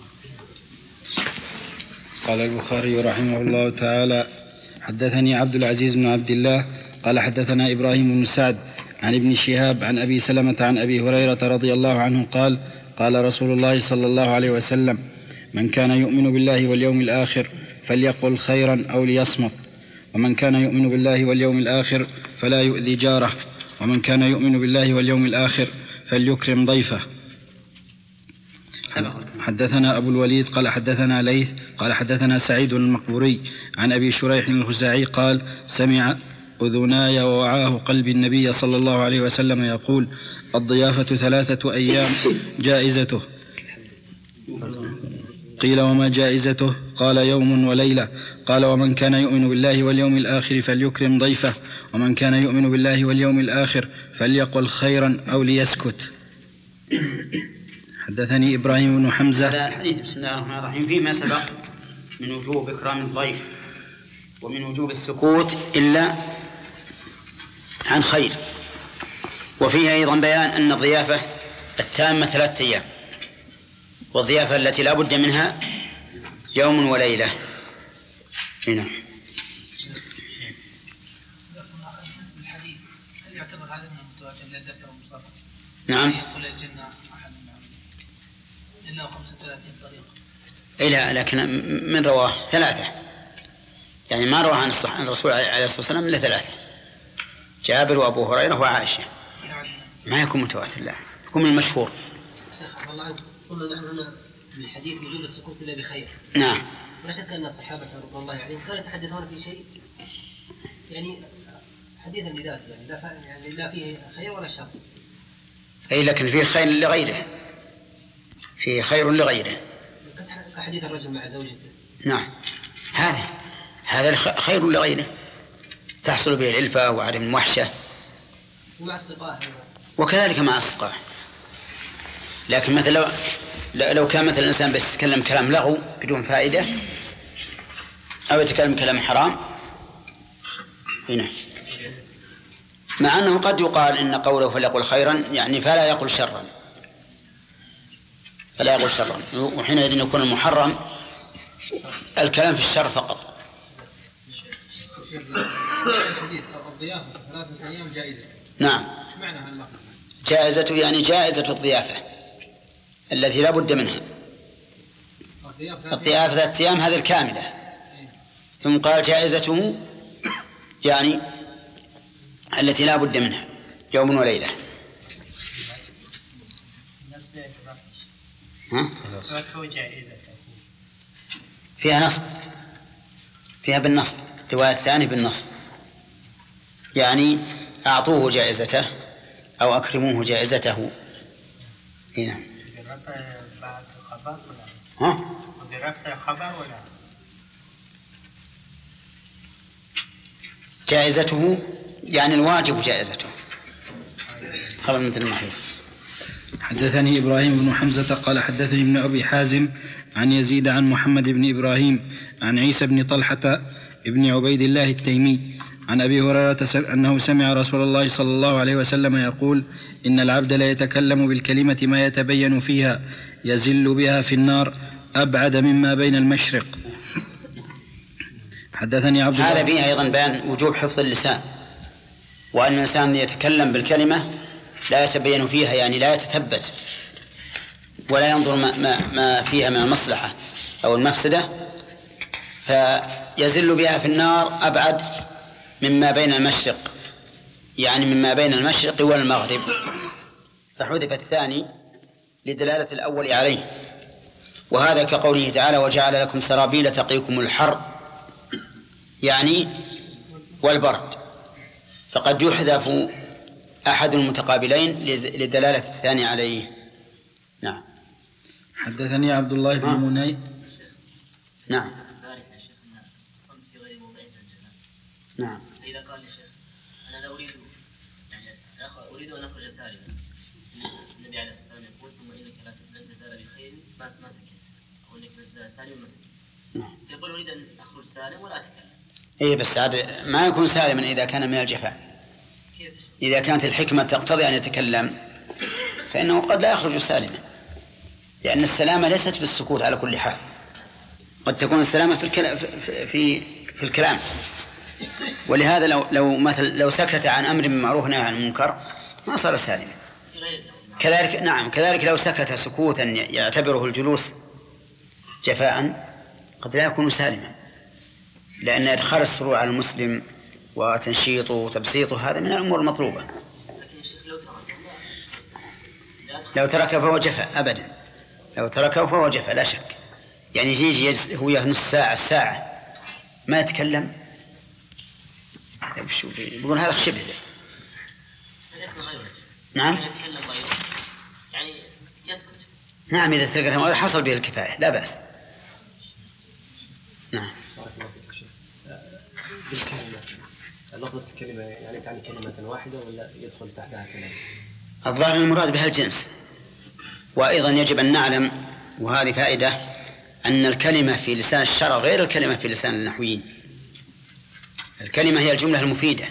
قال البخاري رحمه الله تعالى: حدثني عبد العزيز بن عبد الله قال حدثنا إبراهيم بن سعد عن ابن شهاب عن أبي سلمة عن أبي هريرة رضي الله عنه قال: قال رسول الله صلى الله عليه وسلم: من كان يؤمن بالله واليوم الآخر فليقل خيرا أو ليصمت، ومن كان يؤمن بالله واليوم الآخر فلا يؤذي جاره، ومن كان يؤمن بالله واليوم الآخر فليكرم ضيفه. حدثنا أبو الوليد قال حدثنا ليث قال حدثنا سعيد المقبوري عن أبي شريح الخزاعي قال سمع أذناي ووعاه قلب النبي صلى الله عليه وسلم يقول الضيافة 3 أيام جائزته. قيل وما جائزته؟ قال يوم وليلة. قال ومن كان يؤمن بالله واليوم الآخر فليكرم ضيفه، ومن كان يؤمن بالله واليوم الآخر فليقل خيرا أو ليسكت. حدثني إبراهيم بن حمزة. هذا الحديث بسم الله الرحمن الرحيم فيه ما سبق من وجوب إكرام الضيف ومن وجوب السكوت إلا عن خير، وفيه أيضا بيان أن الضيافة التامة 3 أيام، والضيافة التي لا بد منها يوم وليلة. هنا نعم. إلا لكن من رواه 3، يعني ما رواه عن الرسول عليه الصلاة والسلام إلا 3، جابر وأبو هريرة وعائشة، ما يكون متواتر، لا يكون من المشهور. شيخ والله قلنا نحن هنا من الحديث وجوب السكوت إلا بخير. نعم. لا شك أن الصحابة رضي الله عليهم كانوا يتحدثون في شيء يعني حديثا لذاته، يعني لا فيه خير ولا شر. أي لكن فيه خير لغيره، فيه خير لغيره، كحديث الرجل مع زوجته. نعم، هذا خير لغيره، تحصل به الألفة وعدم الوحشة، ومع أصدقائه، وكذلك مع أصدقائه. لكن مثلا لو كان مثلا الإنسان بس يتكلم كلام لغو بدون فائدة أو يتكلم كلام حرام هنا، مع أنه قد يقال إن قوله فليقل خيرا يعني فلا يقل شرا، وحينئذ يكون المحرم الكلام في الشر فقط. الضيافة 3 أيام جائزة. نعم. ايش معنى هاللفظ؟ جائزته يعني جائزة الضيافة التي لا بد منها. الضيافة 3 أيام هذه الكاملة. ثم قال جائزته يعني التي لا بد منها يوم وليلة. فيها نصب، فيها بالنصب، رواية الثاني بالنصب، يعني أعطوه جائزته أو أكرموه جائزته. هنا جائزته يعني الواجب جائزته، خبر مثل المحيط. حدثني إبراهيم بن حمزة قال حدثني ابن أبي حازم عن يزيد عن محمد بن إبراهيم عن عيسى بن طلحة ابن عبيد الله التيمي عن أبي هريرة أنه سمع رسول الله صلى الله عليه وسلم يقول إن العبد لا يتكلم بالكلمة ما يتبين فيها يزل بها في النار أبعد مما بين المشرق. حدثني عبد الله. هذا فيه أيضا بيان وجوب حفظ اللسان، وأن الإنسان يتكلم بالكلمة لا يتبين فيها، يعني لا يتثبت ولا ينظر ما فيها من المصلحة أو المفسدة، فيزل بها في النار أبعد مما بين المشرق، يعني مما بين المشرق والمغرب، فحذف الثاني لدلالة الأول عليه. وهذا كقوله تعالى وجعل لكم سرابيل تقيكم الحر يعني والبرد، فقد يحذف أحد المتقابلين لدلالة الثاني عليه. نعم. حدثني عبد الله بن مني. نعم. الصمت في غير موضعه من الجمال. نعم. فإذا قال للشيخ أنا لا أريد أريد أن أخرج سالما، النبي عليه الصلاة والسلام يقول ثم إنك لن تزال بخير ما سكت، أو إنك لن تزال سالما ما سكت. نعم. يقول أريد أن أخرج سالم ولا أتكلم. إيه بس عاد ما يكون سالما إذا كان من الجفاء. إذا كانت الحكمة تقتضي أن يتكلم فإنه قد لا يخرج سالما، لأن السلامة ليست بالسكوت على كل حال، قد تكون السلامة في الكلام. ولهذا لو سكت عن أمر بالمعروف ونهى عن المنكر ما صار سالما. كذلك نعم، كذلك لو سكت سكوتا يعتبره الجلوس جفاء قد لا يكون سالما. لأن إدخال السرور على المسلم وتنشيطه وتبسيطه هذا من الأمور المطلوبة. لو تركه فهو جفا أبدا، لو تركه فهو جفا لا شك. يعني يجي هو نص ساعة ما يتكلم، يقول هذا شبه له. نعم يعني يسكت. نعم إذا تكلم حصل به الكفاية لا بأس. نعم. لفظة الكلمة يعني تعني كلمة واحدة ولا يدخل تحتها كلام؟ الظاهر المراد بها الجنس. وأيضا يجب أن نعلم، وهذه فائدة، أن الكلمة في لسان الشرع غير الكلمة في لسان النحويين. الكلمة هي الجملة المفيدة،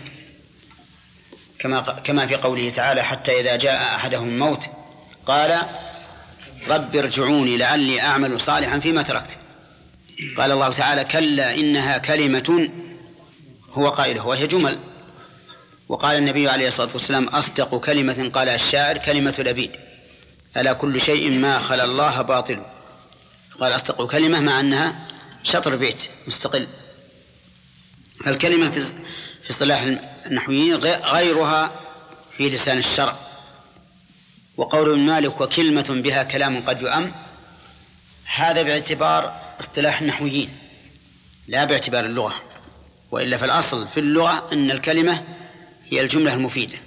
كما في قوله تعالى: حتى إذا جاء أحدهم الموت قال رب ارجعوني لعلي أعمل صالحا فيما تركت. قال الله تعالى: كلا إنها كلمة هو قائله، وهي جمل. وقال النبي عليه الصلاة والسلام: أصدق كلمة قالها الشاعر كلمة لبيد، ألا كل شيء ما خلا الله باطل. قال أصدق كلمة مع أنها شطر بيت مستقل. الكلمة في اصطلاح النحويين غيرها في لسان الشرع. وقول ابن مالك: وكلمة بها كلام قد يؤم، هذا باعتبار اصطلاح النحويين لا باعتبار اللغة، وإلا فالأصل في اللغة أن الكلمة هي الجملة المفيدة.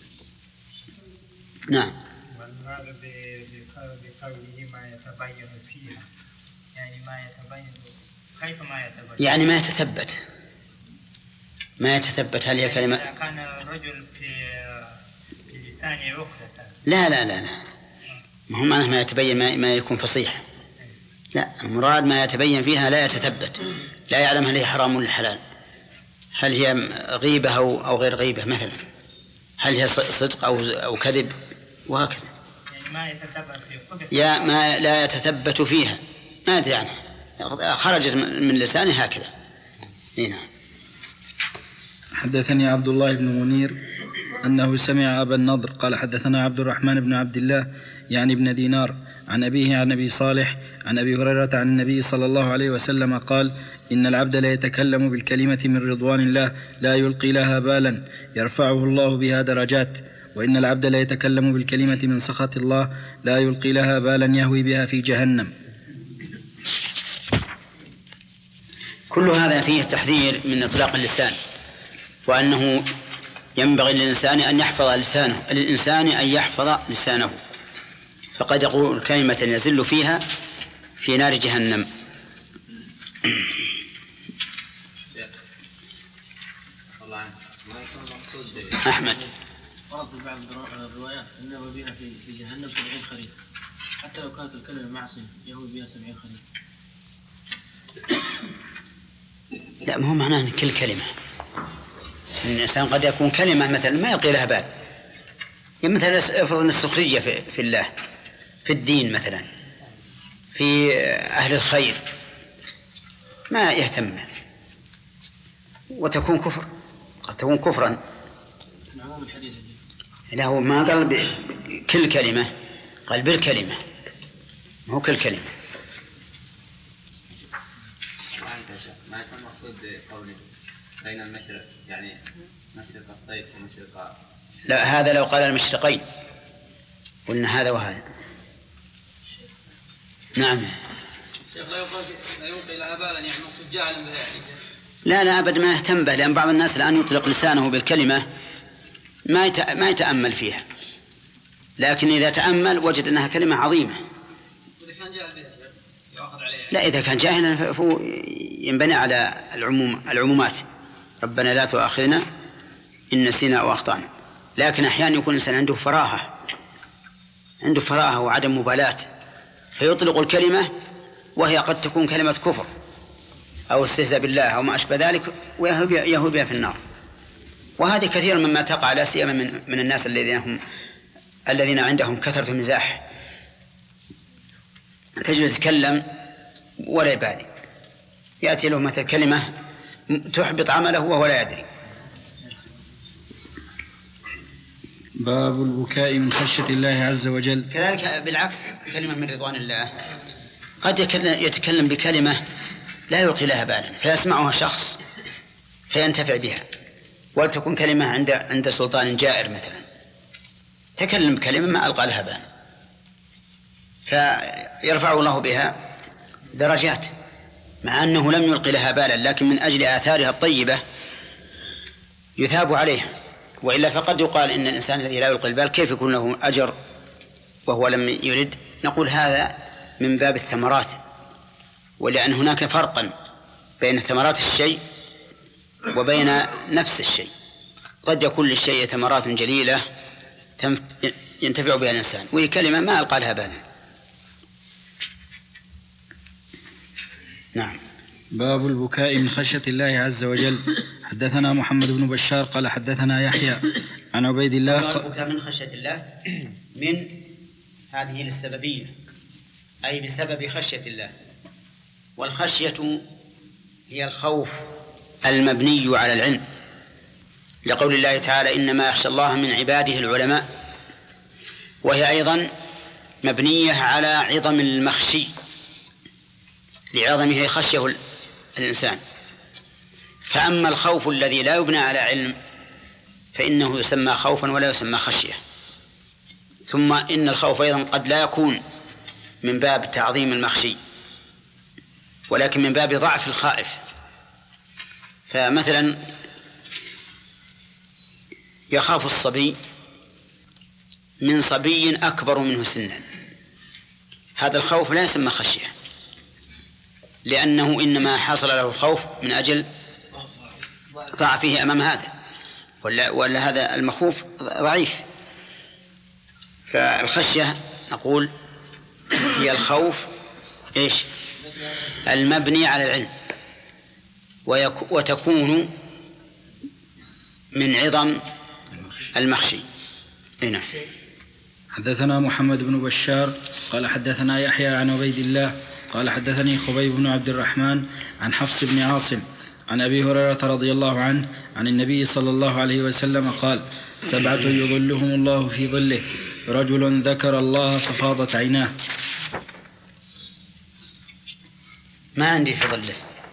نعم. والمراد بقوله ما يتبين فيها، يعني ما يتبين كيف ما يتبين؟ يعني ما يتثبت، ما يتثبت. هل هي كلمة؟ إذا كان الرجل في لسانه عقدة. لا لا لا لا، ما هو معناه ما يتبين ما يكون فصيح. لا، المراد ما يتبين فيها لا يتثبت، لا يعلم هل هي حرام ولا حلال، هل هي غيبة أو غير غيبة مثلا، هل هي صدق أو كذب، وهكذا. يعني ما يتثبت يا ما لا يتثبت فيها، ما أدري عنها، خرجت من لسانه هكذا. هنا. حدثني عبد الله بن منير أنه سمع أبا النضر قال: حدثنا عبد الرحمن بن عبد الله يعني ابن دينار عن أبيه عن أبي صالح عن أبي هريرة عن النبي صلى الله عليه وسلم قال: إن العبد لا يتكلم بالكلمة من رضوان الله لا يلقي لها بالا يرفعه الله بها درجات، وإن العبد لا يتكلم بالكلمة من سخط الله لا يلقي لها بالا يهوي بها في جهنم. كل هذا فيه التحذير من إطلاق اللسان، وأنه ينبغي للإنسان أن يحفظ لسانه، فقد يقول كلمة يزل فيها في نار جهنم. أحمد. ورد في بعض الروايات أنه بها في جهنم 70 خريف، حتى لو كانت الكلمة معصية يهوي بها 70 خريف. لا، ما هو معناه أن كل كلمة. الإنسان قد يكون كلمة مثلا ما يلقي لها بال، يعني مثلا افرض السخرية في الله، في الدين مثلا، في أهل الخير، ما يهتم، وتكون كفر، قد تكون كفرا. له ما قال كل كلمة، قال بالكلمة، ما هو كل كلمة. ما يكون مقصود بقوله بين المشرق، يعني مشرق الصيف ومشرق. لا، هذا لو قال المشرقين قلنا هذا وهذا. نعم. شيخ لا يلقي لها بالا، يعني مقصود جاهلا بها يعني. لا أبد ما يهتم به، لأن بعض الناس الآن يطلق لسانه بالكلمة ما يتأمل فيها، لكن إذا تأمل وجد أنها كلمة عظيمة. وإذا كان جاهل بها يأخذ عليها. لا، إذا كان جاهلا فهو ينبني على العمومات: ربنا لا تؤاخذنا إن نسينا أو أخطأنا. لكن أحيانا يكون الإنسان عنده فراغة وعدم مبالاة، فيطلق الكلمة وهي قد تكون كلمة كفر أو استهزاء بالله أو ما أشبه ذلك، ويهوي بها في النار. وهذه كثيرا مما تقع لا سيما من الناس الذين عندهم كثرة المزاح، تجد يتكلم ولا يبالي، يأتي له مثل كلمة تحبط عمله وهو لا يدري. باب البكاء من خشية الله عز وجل. كذلك بالعكس كلمة من رضوان الله، قد يتكلم بكلمة لا يلقي لها بالا فيسمعها شخص فينتفع بها، ولتكن كلمة عند سلطان جائر مثلا، تكلم بكلمة ما ألقى لها بالا، فيرفع الله بها درجات مع أنه لم يلقي لها بالا، لكن من أجل آثارها الطيبة يثاب عليها. وإلا فقد يقال إن الإنسان الذي لا يلقي البال كيف يكون له أجر وهو لم يرد؟ نقول هذا من باب الثمرات، ولأن هناك فرقا بين ثمرات الشيء وبين نفس الشيء. قد يكون للشيء ثمرات جليلة ينتفع بها الإنسان، وهي كلمة ما ألقى لها بالا. نعم. باب البكاء من خشية الله عز وجل. حدثنا محمد بن بشار قال حدثنا يحيى عن عبيد الله. البكاء من خشية الله من هذه للسببية، أي بسبب خشية الله. والخشية هي الخوف المبني على العلم، لقول الله تعالى إنما يخشى الله من عباده العلماء، وهي أيضا مبنية على عظم المخشي لعظمه خشيه الإنسان. فأما الخوف الذي لا يبنى على علم فإنه يسمى خوفا ولا يسمى خشية. ثم إن الخوف أيضا قد لا يكون من باب تعظيم المخشي ولكن من باب ضعف الخائف. فمثلا يخاف الصبي من صبي أكبر منه سنا، هذا الخوف لا يسمى خشية، لأنه إنما حصل له الخوف من أجل ضعفه أمام هذا، ولا هذا المخوف ضعيف. فالخشية نقول هي الخوف المبني على العلم، وتكون من عظم المخشي. هنا حدثنا محمد بن بشار قال حدثنا يحيى عن عبيد الله قال حدثني خبيب بن عبد الرحمن عن حفص بن عاصم عن أبي هريرة رضي الله عنه عن النبي صلى الله عليه وسلم قال 7 يظلهم الله في ظله: رجل ذكر الله ففاضت عيناه. ما عندي في ظله،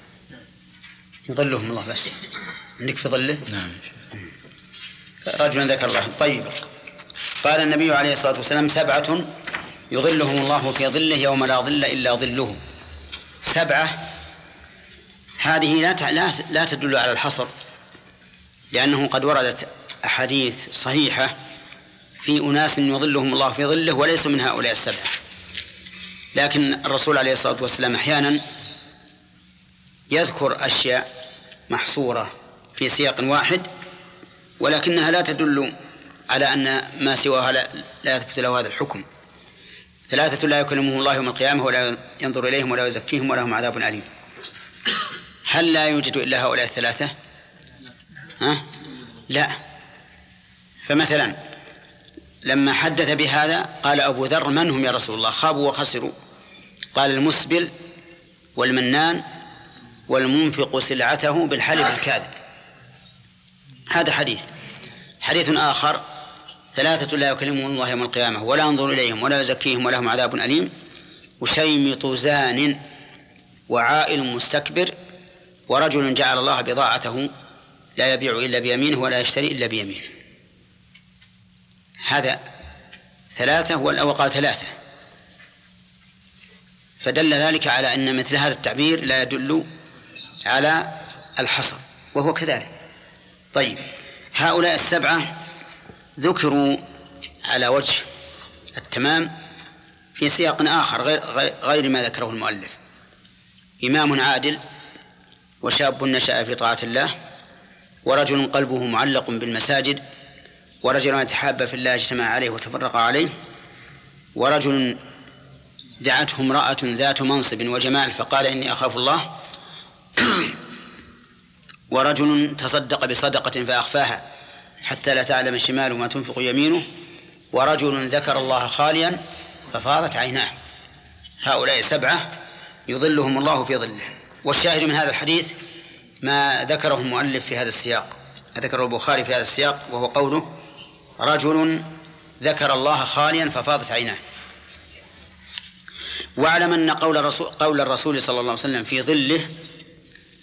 يظلهم الله بس. عندك في ظله؟ نعم. رجل ذكر الله. طيب، قال النبي عليه الصلاة والسلام 7 يظلهم الله في ظله يوم لا ظل إلا ظله. 7 هذه لا تدل على الحصر، لأنه قد وردت أحاديث صحيحة في أناس يظلهم الله في ظله وليس من هؤلاء 7. لكن الرسول عليه الصلاة والسلام أحيانا يذكر أشياء محصورة في سياق واحد ولكنها لا تدل على أن ما سواها لا يثبت له هذا الحكم. 3 لا يكلمهم الله يوم القيامة ولا ينظر إليهم ولا يزكيهم ولهم عذاب أليم. هل لا يوجد إلا هؤلاء 3؟ لا. فمثلا لما حدث بهذا قال أبو ذر: من هم يا رسول الله؟ خابوا وخسروا. قال: المسبل والمنان والمنفق سلعته بالحلف الكاذب. هذا حديث آخر: 3 لا يكلمهم الله يوم القيامة ولا ينظر إليهم ولا يزكيهم ولهم عذاب أليم: وشيمط زان وعائل مستكبر ورجل جعل الله بضاعته لا يبيع إلا بيمينه ولا يشتري إلا بيمينه. هذا 3 وقال 3، فدل ذلك على أن مثل هذا التعبير لا يدل على الحصر، وهو كذلك. طيب، هؤلاء 7 ذكروا على وجه التمام في سياق آخر غير ما ذكره المؤلف: إمام عادل، وشاب نشأ في طاعة الله، ورجل قلبه معلق بالمساجد، ورجل يتحاب في الله اجتمع عليه وتفرق عليه، ورجل دعته امرأة ذات منصب وجمال فقال إني أخاف الله، ورجل تصدق بصدقة فأخفاها حتى لا تعلم شماله ما تنفق يمينه، ورجل ذكر الله خاليا ففاضت عيناه. هؤلاء 7 يظلهم الله في ظله. والشاهد من هذا الحديث ما ذكره المؤلف في هذا السياق، ذكره البخاري في هذا السياق، وهو قوله: رجل ذكر الله خاليا ففاضت عيناه. واعلم أن قول الرسول صلى الله عليه وسلم في ظله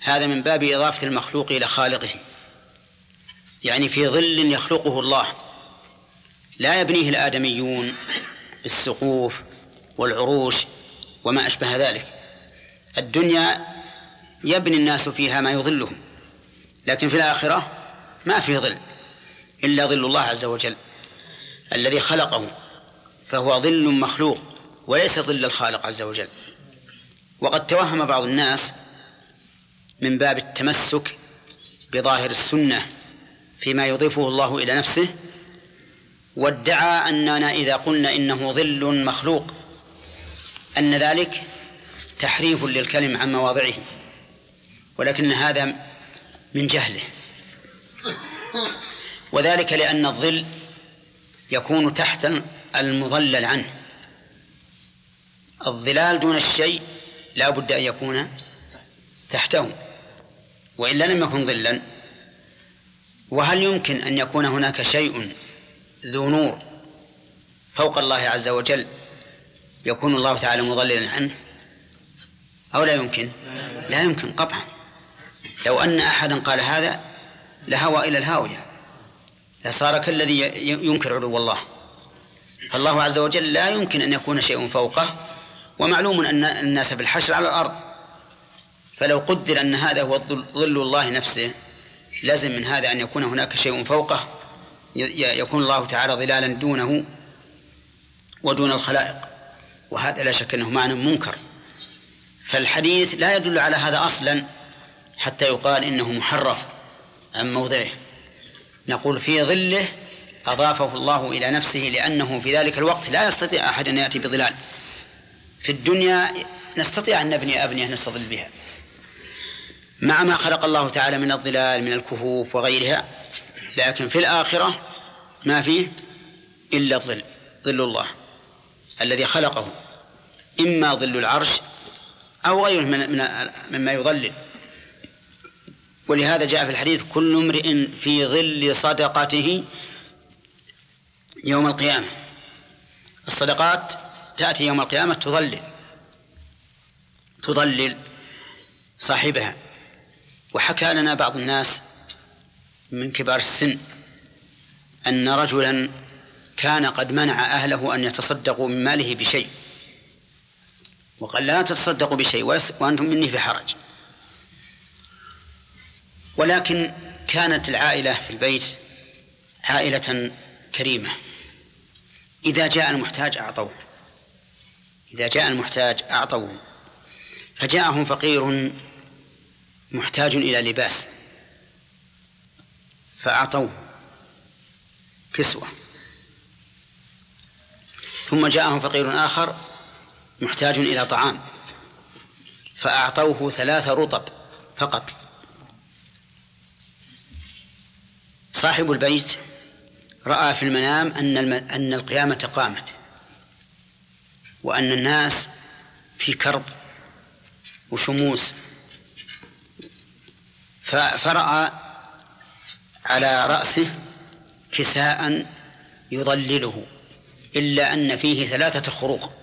هذا من باب إضافة المخلوق إلى خالقه، يعني في ظل يخلقه الله لا يبنيه الآدميون بالسقوف والعروش وما أشبه ذلك. الدنيا يبني الناس فيها ما يظلهم، لكن في الآخرة ما في ظل إلا ظل الله عز وجل الذي خلقه، فهو ظل مخلوق وليس ظل الخالق عز وجل. وقد توهم بعض الناس من باب التمسك بظاهر السنة فيما يضيفه الله إلى نفسه، وادعى أننا إذا قلنا إنه ظل مخلوق أن ذلك تحريف للكلم عن مواضعه، ولكن هذا من جهله، وذلك لأن الظل يكون تحت المظلل عنه. الظلال دون الشيء لا بد أن يكون تحته، وإلا لم يكن ظلا. وهل يمكن أن يكون هناك شيء ذو نور فوق الله عز وجل يكون الله تعالى مظللا عنه أو لا يمكن؟ لا يمكن قطعا. لو أن أحدا قال هذا لهوى إلى الهاوية، لصار كالذي ينكر علو الله. فالله عز وجل لا يمكن أن يكون شيء فوقه، ومعلوم أن الناس في الحشر على الأرض، فلو قدر أن هذا هو ظل الله نفسه لازم من هذا أن يكون هناك شيء فوقه يكون الله تعالى ظلالا دونه ودون الخلائق، وهذا لا شك أنه معنى منكر. فالحديث لا يدل على هذا أصلا حتى يقال إنه محرف عن موضعه. نقول في ظله أضافه الله إلى نفسه لأنه في ذلك الوقت لا يستطيع أحد أن يأتي بظلال. في الدنيا نستطيع أن نبني أبنية نستظل بها مع ما خلق الله تعالى من الظلال من الكهوف وغيرها، لكن في الآخرة ما فيه إلا ظل الله الذي خلقه، إما ظل العرش أو غيره مما يظلل. ولهذا جاء في الحديث كل امرئ في ظل صدقته يوم القيامة. الصدقات تأتي يوم القيامة تظلل صاحبها. وحكى لنا بعض الناس من كبار السن أن رجلا كان قد منع أهله أن يتصدقوا من ماله بشيء، وقال لا تتصدقوا بشيء وأنتم مني في حرج. ولكن كانت العائلة في البيت عائلة كريمة، إذا جاء المحتاج أعطوه. فجاءهم فقير محتاج إلى لباس فأعطوه كسوة، ثم جاءهم فقير آخر محتاج إلى طعام فأعطوه 3 رطب فقط. صاحب البيت رأى في المنام أن القيامة قامت وأن الناس في كرب وشموس، فرأى على رأسه كساء يظلله إلا أن فيه 3 خروق،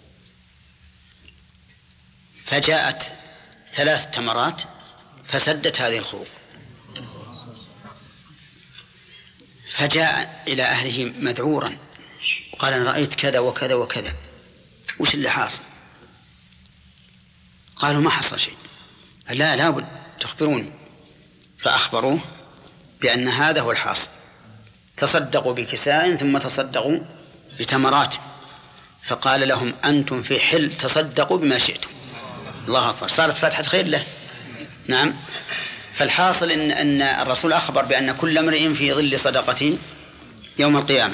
فجاءت 3 تمرات فسدت هذه الخروق. فجاء إلى أهله مذعورا وقال أنا رأيت كذا وكذا وكذا، وش اللي حاصل؟ قالوا ما حصل شيء. لا بد تخبروني. فأخبروه بأن هذا هو الحاصل، تصدقوا بكساء ثم تصدقوا بتمرات. فقال لهم أنتم في حل، تصدقوا بما شئتم. الله أكبر، صارت فتحة خير له. نعم. فالحاصل أن الرسول أخبر بأن كل امرئ في ظل صدقة يوم القيامة.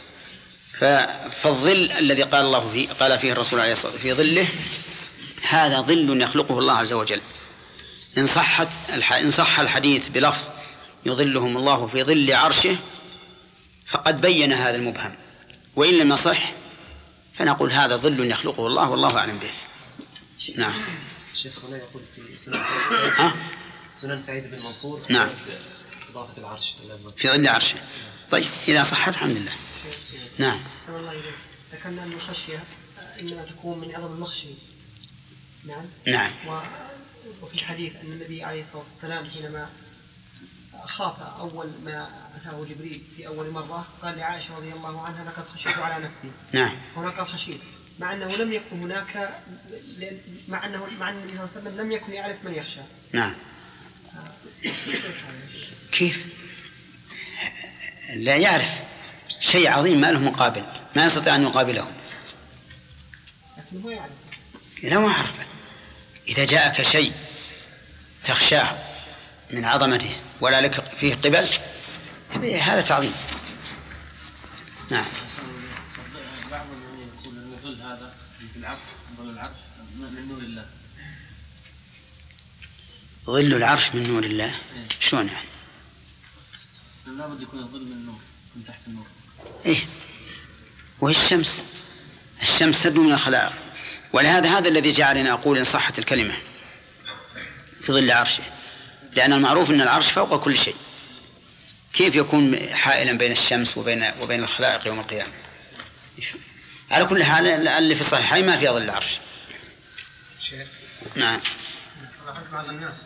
فالظل الذي قال فيه الرسول عليه الصلاة والسلام في ظله، هذا ظل يخلقه الله عز وجل. إن صح الحديث بلفظ يظلهم الله في ظل عرشه فقد بين هذا المبهم، وإن لم يصح فنقول هذا ظل يخلقه الله والله أعلم به. نعم. الشيخ هنا يقول في سنن سعيد بن منصور نعم إضافة العرش في ظل عرشه. طيب إذا صحت الحمد لله. نعم. أحسن الله إليك. ذكرنا أن الخشية إنما تكون من عظم المخشي. نعم. وفي الحديث أن النبي عليه الصلاة والسلام حينما خاف أول ما أتاه جبريل في أول مرة قال لعائشة رضي الله عنها لقد خشيت على نفسي. نعم. هناك خشيت مع أنه لم يكن هناك مع النبي صلى الله عليه وسلم لم يكن يعرف من يخشى. نعم. كيف؟ لا يعرف شيء عظيم ما له مقابل، ما يستطيع أن يقابله. لكن هو يعرف. لا ما أعرف. إذا جاءك شيء تخشاه من عظمته ولا لك فيه قبل هذا تعظيم. نعم. بعض من يقول أن الظل هذا في العرش، ظل العرش من نور الله. ظل العرش من نور الله؟ شلون يعني؟ لابد يكون الظل من نور، من تحت النور. إيه، وهي الشمس تبدو من الخلائق، ولهذا هذا الذي جعلنا أقول إن صحت الكلمة في ظل عرشه، لأن المعروف أن العرش فوق كل شيء، كيف يكون حائلا بين الشمس وبين الخلائق يوم القيامة؟ على كل حال اللي في الصحيحين ما في ظل العرش. نعم. بعض الناس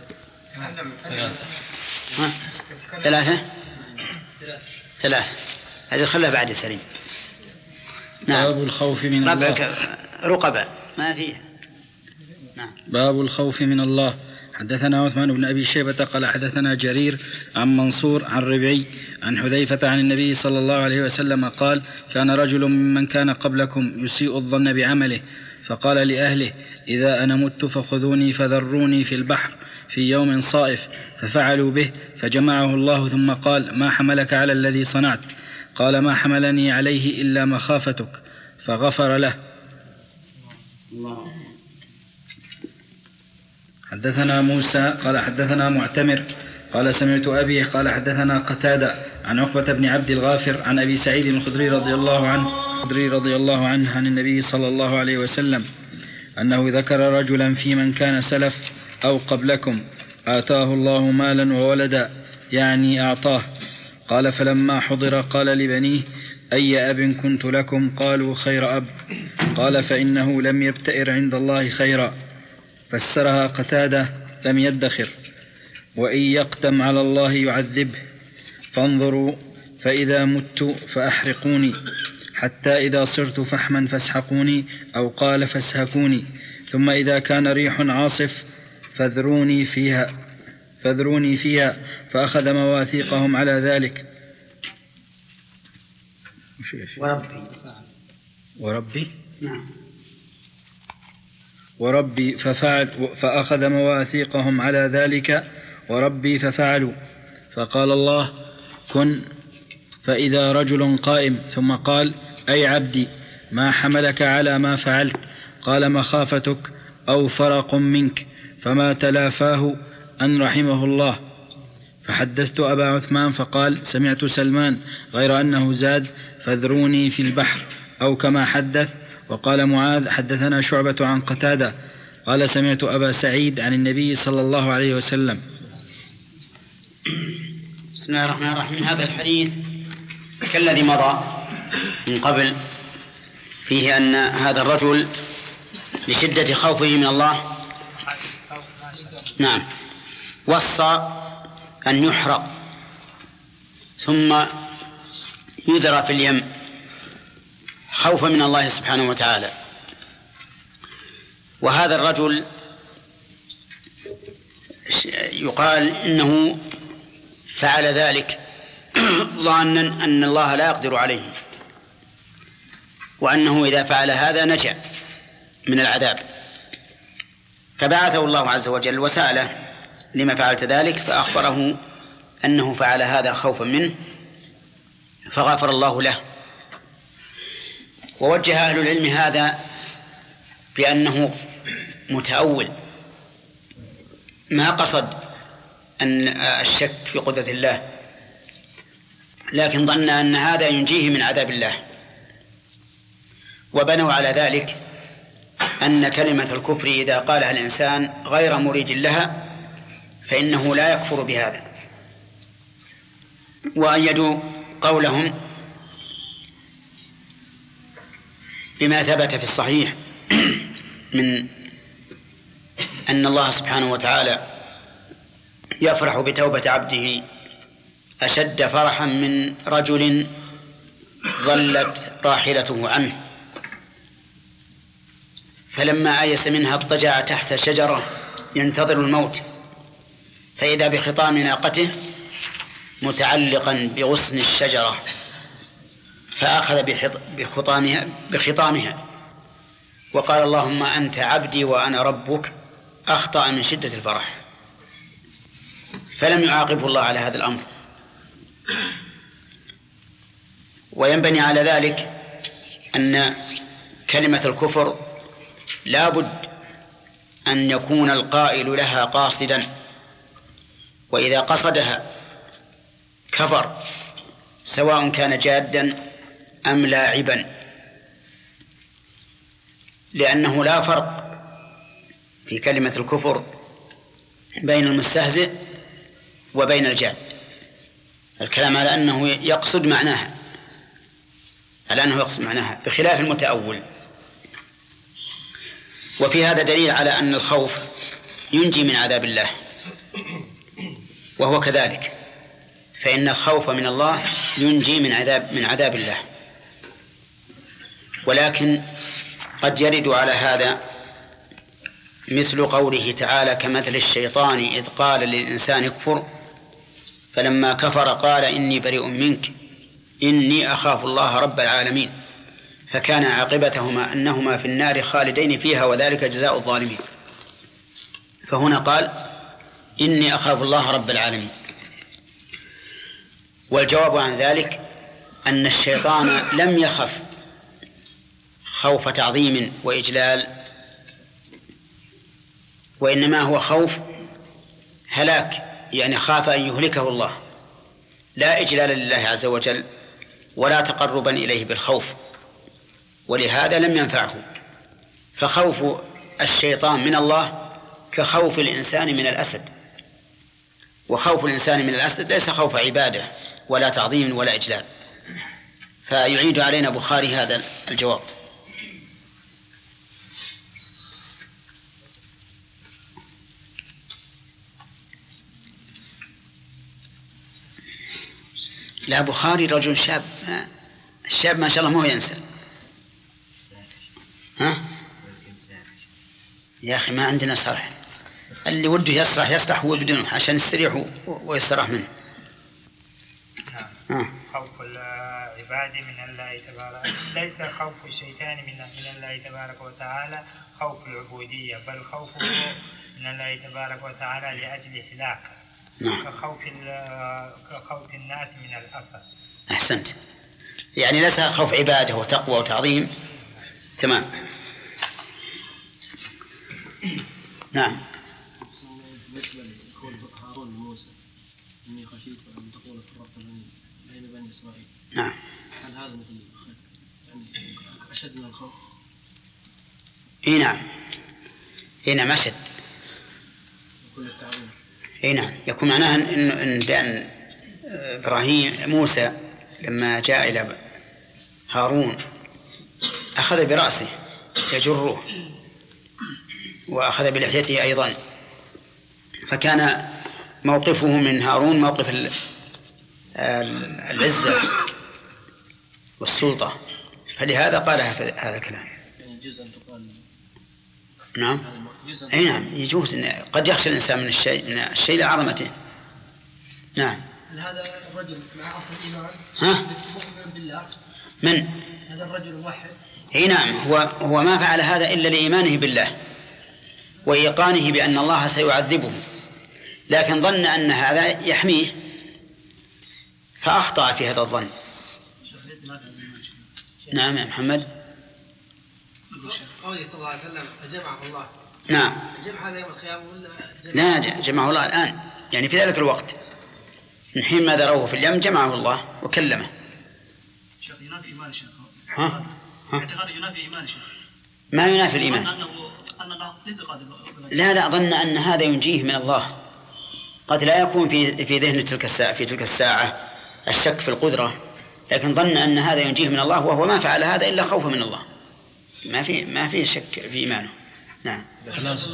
ثلاثة هذه خلها بعد يا سليم. نعم. باب الخوف من الله. رقبة ما فيها. نعم. باب الخوف من الله. حدثنا عثمان بن أبي شيبة قال حدثنا جرير عن منصور عن ربعي عن حذيفة عن النبي صلى الله عليه وسلم قال: كان رجل ممن كان قبلكم يسيء الظن بعمله، فقال لأهله: إذا أنا مت فخذوني فذروني في البحر في يوم صائف، ففعلوا به، فجمعه الله ثم قال: ما حملك على الذي صنعت؟ قال: ما حملني عليه إلا مخافتك، فغفر له. حدثنا موسى قال حدثنا معتمر قال سمعت أبي قال حدثنا قتادة عن عقبة بن عبد الغافر عن أبي سعيد الخدري رضي الله عنه عن النبي صلى الله عليه وسلم أنه ذكر رجلا في من كان سلف أو قبلكم آتاه الله مالا وولدا، يعني أعطاه. قال: فلما حضر قال لبنيه: أي أب كنت لكم؟ قالوا: خير أب. قال: فإنه لم يبتئر عند الله خيرا. فسرها قتادة: لم يدخر. وإن يقدم على الله يعذبه. فانظروا فإذا مت فأحرقوني، حتى إذا صرت فحما فاسحقوني، أو قال فاسهكوني، ثم إذا كان ريح عاصف فذروني فيها. فأخذ مواثيقهم على ذلك. وربي نعم. وربي فأخذ مواثيقهم على ذلك، وربي ففعلوا. فقال الله: كن. فإذا رجل قائم، ثم قال: أي عبدي، ما حملك على ما فعلت؟ قال: مخافتك أو فرق منك. فما تلافاه أن رحمه الله. فحدثت أبا عثمان فقال: سمعت سلمان، غير أنه زاد: فذروني في البحر، أو كما حدث. وقال معاذ: حدثنا شعبة عن قتادة قال: سمعت أبا سعيد عن النبي صلى الله عليه وسلم. بسم الله الرحمن الرحيم. هذا الحديث كالذي مضى من قبل، فيه أن هذا الرجل لشدة خوفه من الله نعم وصى أن يحرق ثم يذرى في اليم خوفا من الله سبحانه وتعالى. وهذا الرجل يقال إنه فعل ذلك ظانا أن الله لا يقدر عليه، وأنه إذا فعل هذا نجا من العذاب، فبعثه الله عز وجل وسأله: لما فعلت ذلك؟ فأخبره أنه فعل هذا خوفا منه، فغفر الله له. ووجه أهل العلم هذا بأنه متأول، ما قصد أن الشك في قدرة الله، لكن ظن أن هذا ينجيه من عذاب الله، وبنوا على ذلك أن كلمة الكفر إذا قالها الإنسان غير مريد لها فإنه لا يكفر بهذا، وأيدوا قولهم بما ثبت في الصحيح من أن الله سبحانه وتعالى يفرح بتوبة عبده أشد فرحا من رجل ضلت راحلته عنه فلما آيس منها اضطجع تحت شجرة ينتظر الموت فإذا بخطام ناقته متعلقا بغصن الشجرة فأخذ بخطامها وقال اللهم أنت عبدي وأنا ربك، أخطأ من شدة الفرح فلم يعاقبه الله على هذا الأمر. وينبني على ذلك أن كلمة الكفر لا بد أن يكون القائل لها قاصدا، وإذا قصدها كفر سواء كان جادا أم لاعبا، لأنه لا فرق في كلمة الكفر بين المستهزئ وبين الجاد. الكلام على أنه يقصد معناها، بخلاف المتأول. وفي هذا دليل على أن الخوف ينجي من عذاب الله، وهو كذلك، فإن الخوف من الله ينجي من عذاب الله. ولكن قد يرد على هذا مثل قوله تعالى كمثل الشيطان إذ قال للإنسان اكفر فلما كفر قال إني بريء منك إني أخاف الله رب العالمين، فكان عاقبتهما أنهما في النار خالدين فيها وذلك جزاء الظالمين. فهنا قال إني أخاف الله رب العالمين. والجواب عن ذلك أن الشيطان لم يخف خوف تعظيم وإجلال، وإنما هو خوف هلاك، يعني خاف أن يهلكه الله، لا إجلال لله عز وجل ولا تقربا إليه بالخوف، ولهذا لم ينفعه. فخوف الشيطان من الله كخوف الإنسان من الأسد، وخوف الإنسان من الأسد ليس خوف عبادة ولا تعظيم ولا إجلال. فيعيد علينا بخاري هذا الجواب. لا بخاري رجل شاب، الشاب ما شاء الله ما هو ينسى. ها؟ يا أخي ما عندنا صرح، اللي وده يسرح هو بدونه عشان يستريح ويستراح منه. خوف العباد من الله تبارك، ليس خوف الشيطان من الله تبارك وتعالى خوف العبودية، بل خوفه من الله تبارك وتعالى لأجل هلاك، كخوف الناس من الأسد. أحسنت، يعني ليس خوف عبادة وتقوى وتعظيم. تمام. نعم. قول هارون لموسى إني خشيت أن تقول فرقت بين بني إسرائيل. نعم. هل هذا مثل يعني أشد من الخوف؟ إيه نعم. إيه نعم أشد. كل التعظيم. إيه نعم، يكون معناها إن بأن إبراهيم موسى لما جاء إلى هارون أخذ برأسه يجره وأخذ بلحيته أيضا، فكان موقفه من هارون موقف العزة والسلطة، فلهذا قال هذا الكلام. يعني يجوز أن تقال. نعم. أي نعم يجوز، قد يخشى الإنسان من الشيء لعظمته. نعم. هذا الرجل مع أصل الإيمان مؤمن بالله. من؟ هذا الرجل الموحد. أي نعم، هو ما فعل هذا إلا لإيمانه بالله وإيقانه بأن الله سيعذبه، لكن ظن أن هذا يحميه فأخطأ في هذا الظن. نعم يا محمد. قوله صلى الله عليه وسلم جمعه الله. نعم. جمع هذا يوم القيامة ولا لا جمعه الله الآن، يعني في ذلك الوقت من حين ما ذروه في اليم جمعه الله وكلمه. شيخ ينافي إيمان شيخ. اعتقاد ينافي إيمان شيخ. ما ينافي الإيمان. أن الله ليس قادر. لا ظن أن هذا ينجيه من الله. قد لا يكون في ذهن تلك الساعة الشك في القدرة، لكن ظن أن هذا ينجيه من الله، وهو ما فعل هذا إلا خوفا من الله. ما في شك في إيمانه. نعم. خلاص.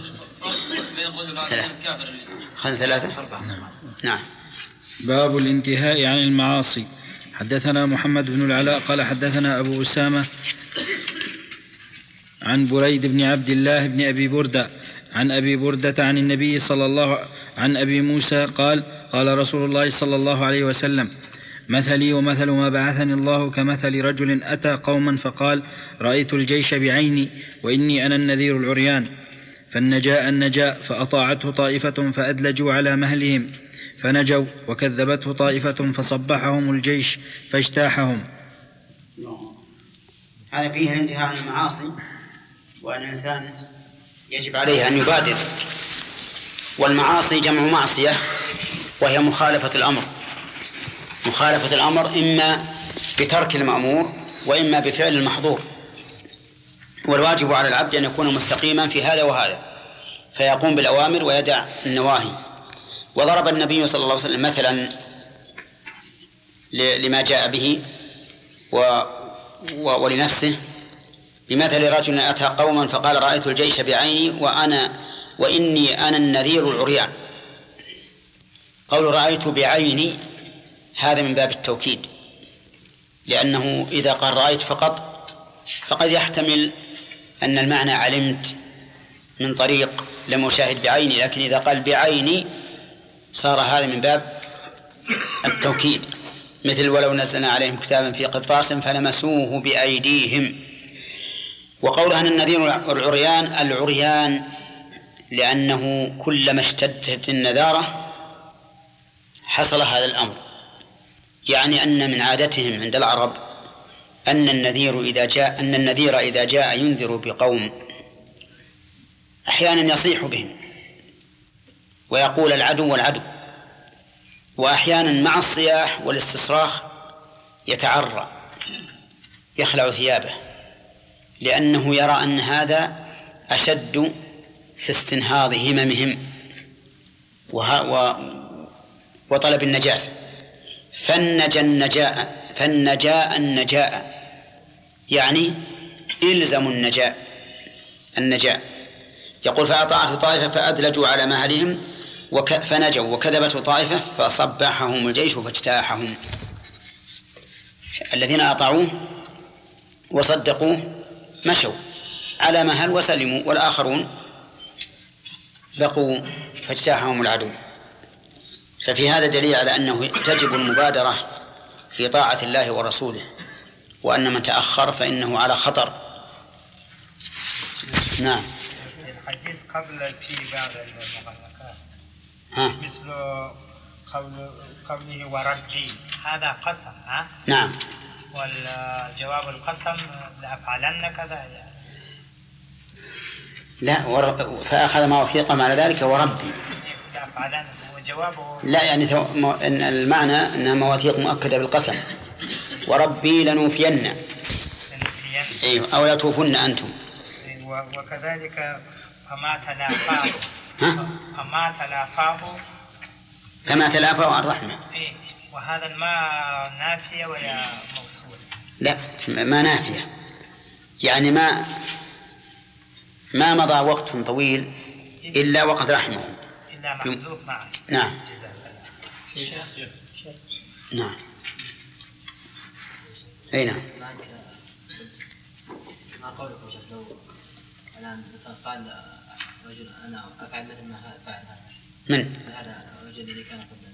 ثلاثة. نعم. باب الانتهاء عن المعاصي. حدثنا محمد بن العلاء قال حدثنا أبو أسامة عن بريد بن عبد الله بن أبي بردة عن أبي بردة عن النبي عن أبي موسى قال قال رسول الله صلى الله عليه وسلم: مثلي ومثل ما بعثني الله كمثل رجل أتى قوما فقال: رأيت الجيش بعيني وإني أنا النذير العريان، فالنجاء النجاء، فأطاعته طائفة فأدلجوا على مهلهم فنجوا، وكذبته طائفة فصبحهم الجيش فاجتاحهم. هذا فيه الانتهاء عن المعاصي، وأن الإنسان يجب عليه أن يبادر. والمعاصي جمع معصية، وهي مخالفة الأمر. مخالفة الأمر إما بترك المأمور وإما بفعل المحظور، والواجب على العبد أن يكون مستقيما في هذا وهذا، فيقوم بالأوامر ويدع النواهي. وضرب النبي صلى الله عليه وسلم مثلا لما جاء به ولنفسه بمثل رجل أتى قوما فقال: رأيت الجيش بعيني وإني أنا النذير العريان. قول رأيت بعيني هذا من باب التوكيد، لأنه إذا قال رأيت فقط فقد يحتمل أن المعنى علمت من طريق لم أشاهد بعيني، لكن إذا قال بعيني صار هذا من باب التوكيد، مثل ولو نزلنا عليهم كتابا في قرطاس فلمسوه بأيديهم. وقولها أن النذير العريان لأنه كلما اشتدت النذارة حصل هذا الأمر، يعني أن من عادتهم عند العرب أن النذير إذا جاء ينذر بقوم أحيانا يصيح بهم ويقول العدو والعدو، وأحيانا مع الصياح والاستصراخ يتعرى يخلع ثيابه، لأنه يرى أن هذا أشد في استنهاض هممهم وطلب النجاة. فالنجاء يعني إلزموا النجاء. يقول: فأطاعته طائفة فأدلجوا على مهلهم فنجوا، وكذبته طائفة فصبحهم الجيش فاجتاحهم. الذين أطاعوه وصدقوه مشوا على مهل وسلموا، والآخرون بقوا فاجتاحهم العدو. ففي هذا دليل على أنه تجب المبادرة في طاعة الله ورسوله، وأن من تأخر فإنه على خطر. نعم. الحديث قبل في بعض المغلقات مثل قوله وربي، هذا قسم. نعم. والجواب القسم لأفعلن كذا يعني. لا فأخذ مواثيق على ذلك وربي لأفعلن وجوابه لا، يعني إن المعنى أنها مواثيق مؤكدة بالقسم. وربي لنوفين أيوه أو لا توفن أنتم. وكذلك فما تلافاه عن رحمة. وهذا الماء نافية ولا موصول؟ لا، ما نافية، يعني ما مضى وقت طويل إلا وقد رحمه، إلا محذوف معه. نعم. نعم. أي نعم. ما قولكم لو الآن مثلا قال رجل أنا أفعل مثل ما فعل هذا من؟ هذا الرجل الذي كان قبلنا.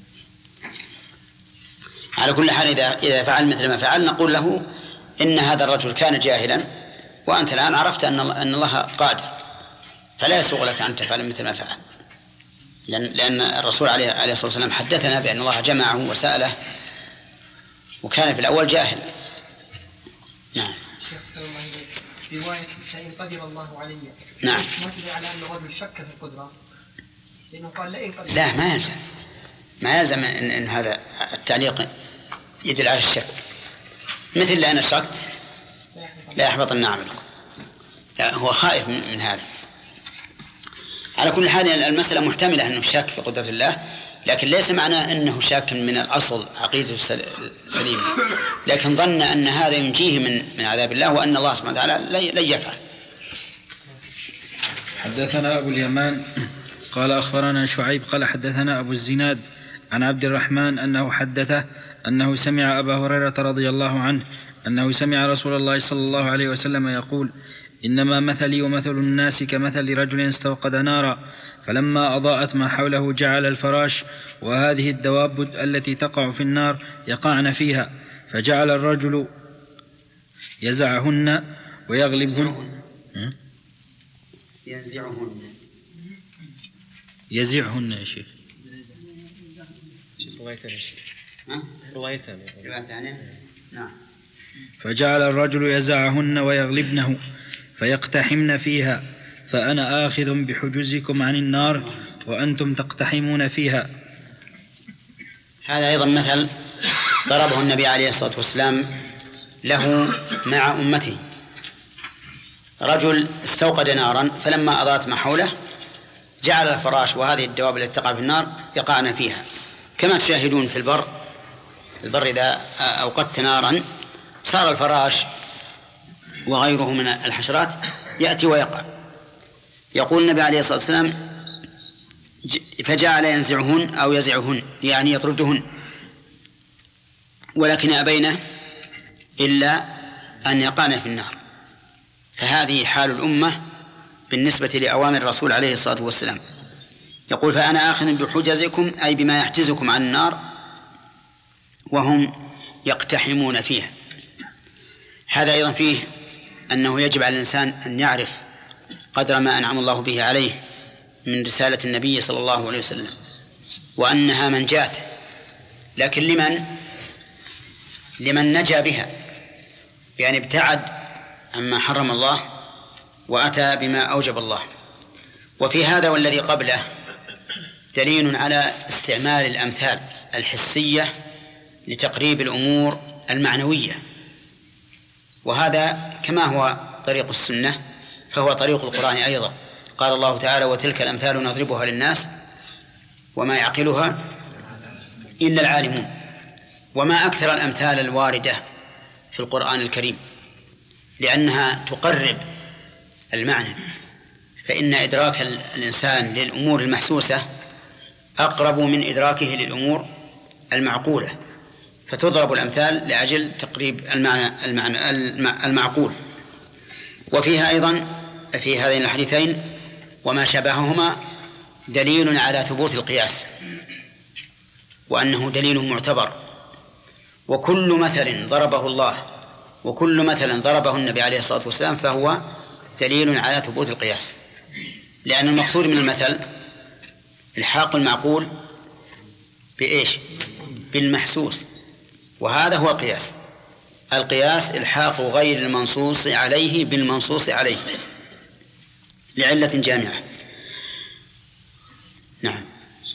على كل حال إذا فعل مثل ما فعل نقول له إن هذا الرجل كان جاهلا، وأنت الآن عرفت أن الله قادر، فلا يسوغ لك أن تفعل مثل ما فعل، لأن الرسول عليه الصلاة والسلام حدثنا بأن الله جمعه وسأله وكان في الأول جاهلا. نعم. رواية فإن قدر الله علي. نعم. ما تدل على أن الرجل شك في القدرة، لأنه قال لئن قدر. لا، ما يلزم إن هذا التعليق يدل على الشك، مثل لأن أشركت لا يحبطن عملكم. لا، هو خائف من هذا. على كل حال المسألة محتملة أنه شاك في قدرة الله، لكن ليس معناه أنه شاك من الأصل عقيدته سليمة، لكن ظن أن هذا ينجيه من عذاب الله، وأن الله سبحانه وتعالى لن يفعل. حدثنا أبو اليمان قال أخبرنا شعيب قال حدثنا أبو الزناد عن عبد الرحمن أنه حدثه أنه سمع أبا هريرة رضي الله عنه أنه سمع رسول الله صلى الله عليه وسلم يقول: إنما مثلي ومثل الناس كمثل رجل استوقد نارا فلما أضاءت ما حوله جعل الفراش وهذه الدواب التي تقع في النار يقعن فيها، فجعل الرجل يزعهن ويغلبهن يزعهن يا شيخ. رواية ثانية. نعم. فجعل الرجل يزعهن ويغلبنه فيقتحمن فيها، فأنا آخذ بحجزكم عن النار وأنتم تقتحمون فيها. هذا أيضا مثل ضربه النبي عليه الصلاة والسلام له مع أمته. رجل استوقد نارا فلما أضاءت ما حوله جعل الفراش وهذه الدواب التي تقع في النار يقعن فيها، كما تشاهدون في البر إذا أوقدت نارا صار الفراش وغيره من الحشرات يأتي ويقع. يقول النبي عليه الصلاة والسلام: فجعل ينزعهن أو يزعهن، يعني يطردهن، ولكن أبين إلا أن يقعن في النار. فهذه حال الأمة بالنسبة لأوامر الرسول عليه الصلاة والسلام. يقول: فأنا آخذ بحجزكم، أي بما يحجزكم عن النار، وهم يقتحمون فيها. هذا أيضا فيه أنه يجب على الإنسان أن يعرف قدر ما أنعم الله به عليه من رسالة النبي صلى الله عليه وسلم، وأنها منجاة، لكن لمن نجا بها، يعني ابتعد عما حرم الله وأتى بما أوجب الله. وفي هذا والذي قبله دليل على استعمال الأمثال الحسية لتقريب الأمور المعنوية، وهذا كما هو طريق السنة فهو طريق القرآن أيضا. قال الله تعالى: وتلك الأمثال نضربها للناس وما يعقلها إلا العالمون. وما أكثر الأمثال الواردة في القرآن الكريم، لأنها تقرب المعنى، فإن إدراك الإنسان للأمور المحسوسة أقرب من إدراكه للأمور المعقولة، فتضرب الأمثال لأجل تقريب المعنى المعقول. وفيها أيضا في هذين الحديثين وما شابههما دليل على ثبوت القياس، وأنه دليل معتبر. وكل مثل ضربه الله وكل مثل ضربه النبي عليه الصلاة والسلام فهو دليل على ثبوت القياس، لأن المقصود من المثل الحاق المعقول بإيش؟ بالمحسوس، وهذا هو القياس. القياس الحاق غير المنصوص عليه بالمنصوص عليه لعلة جامعة. نعم.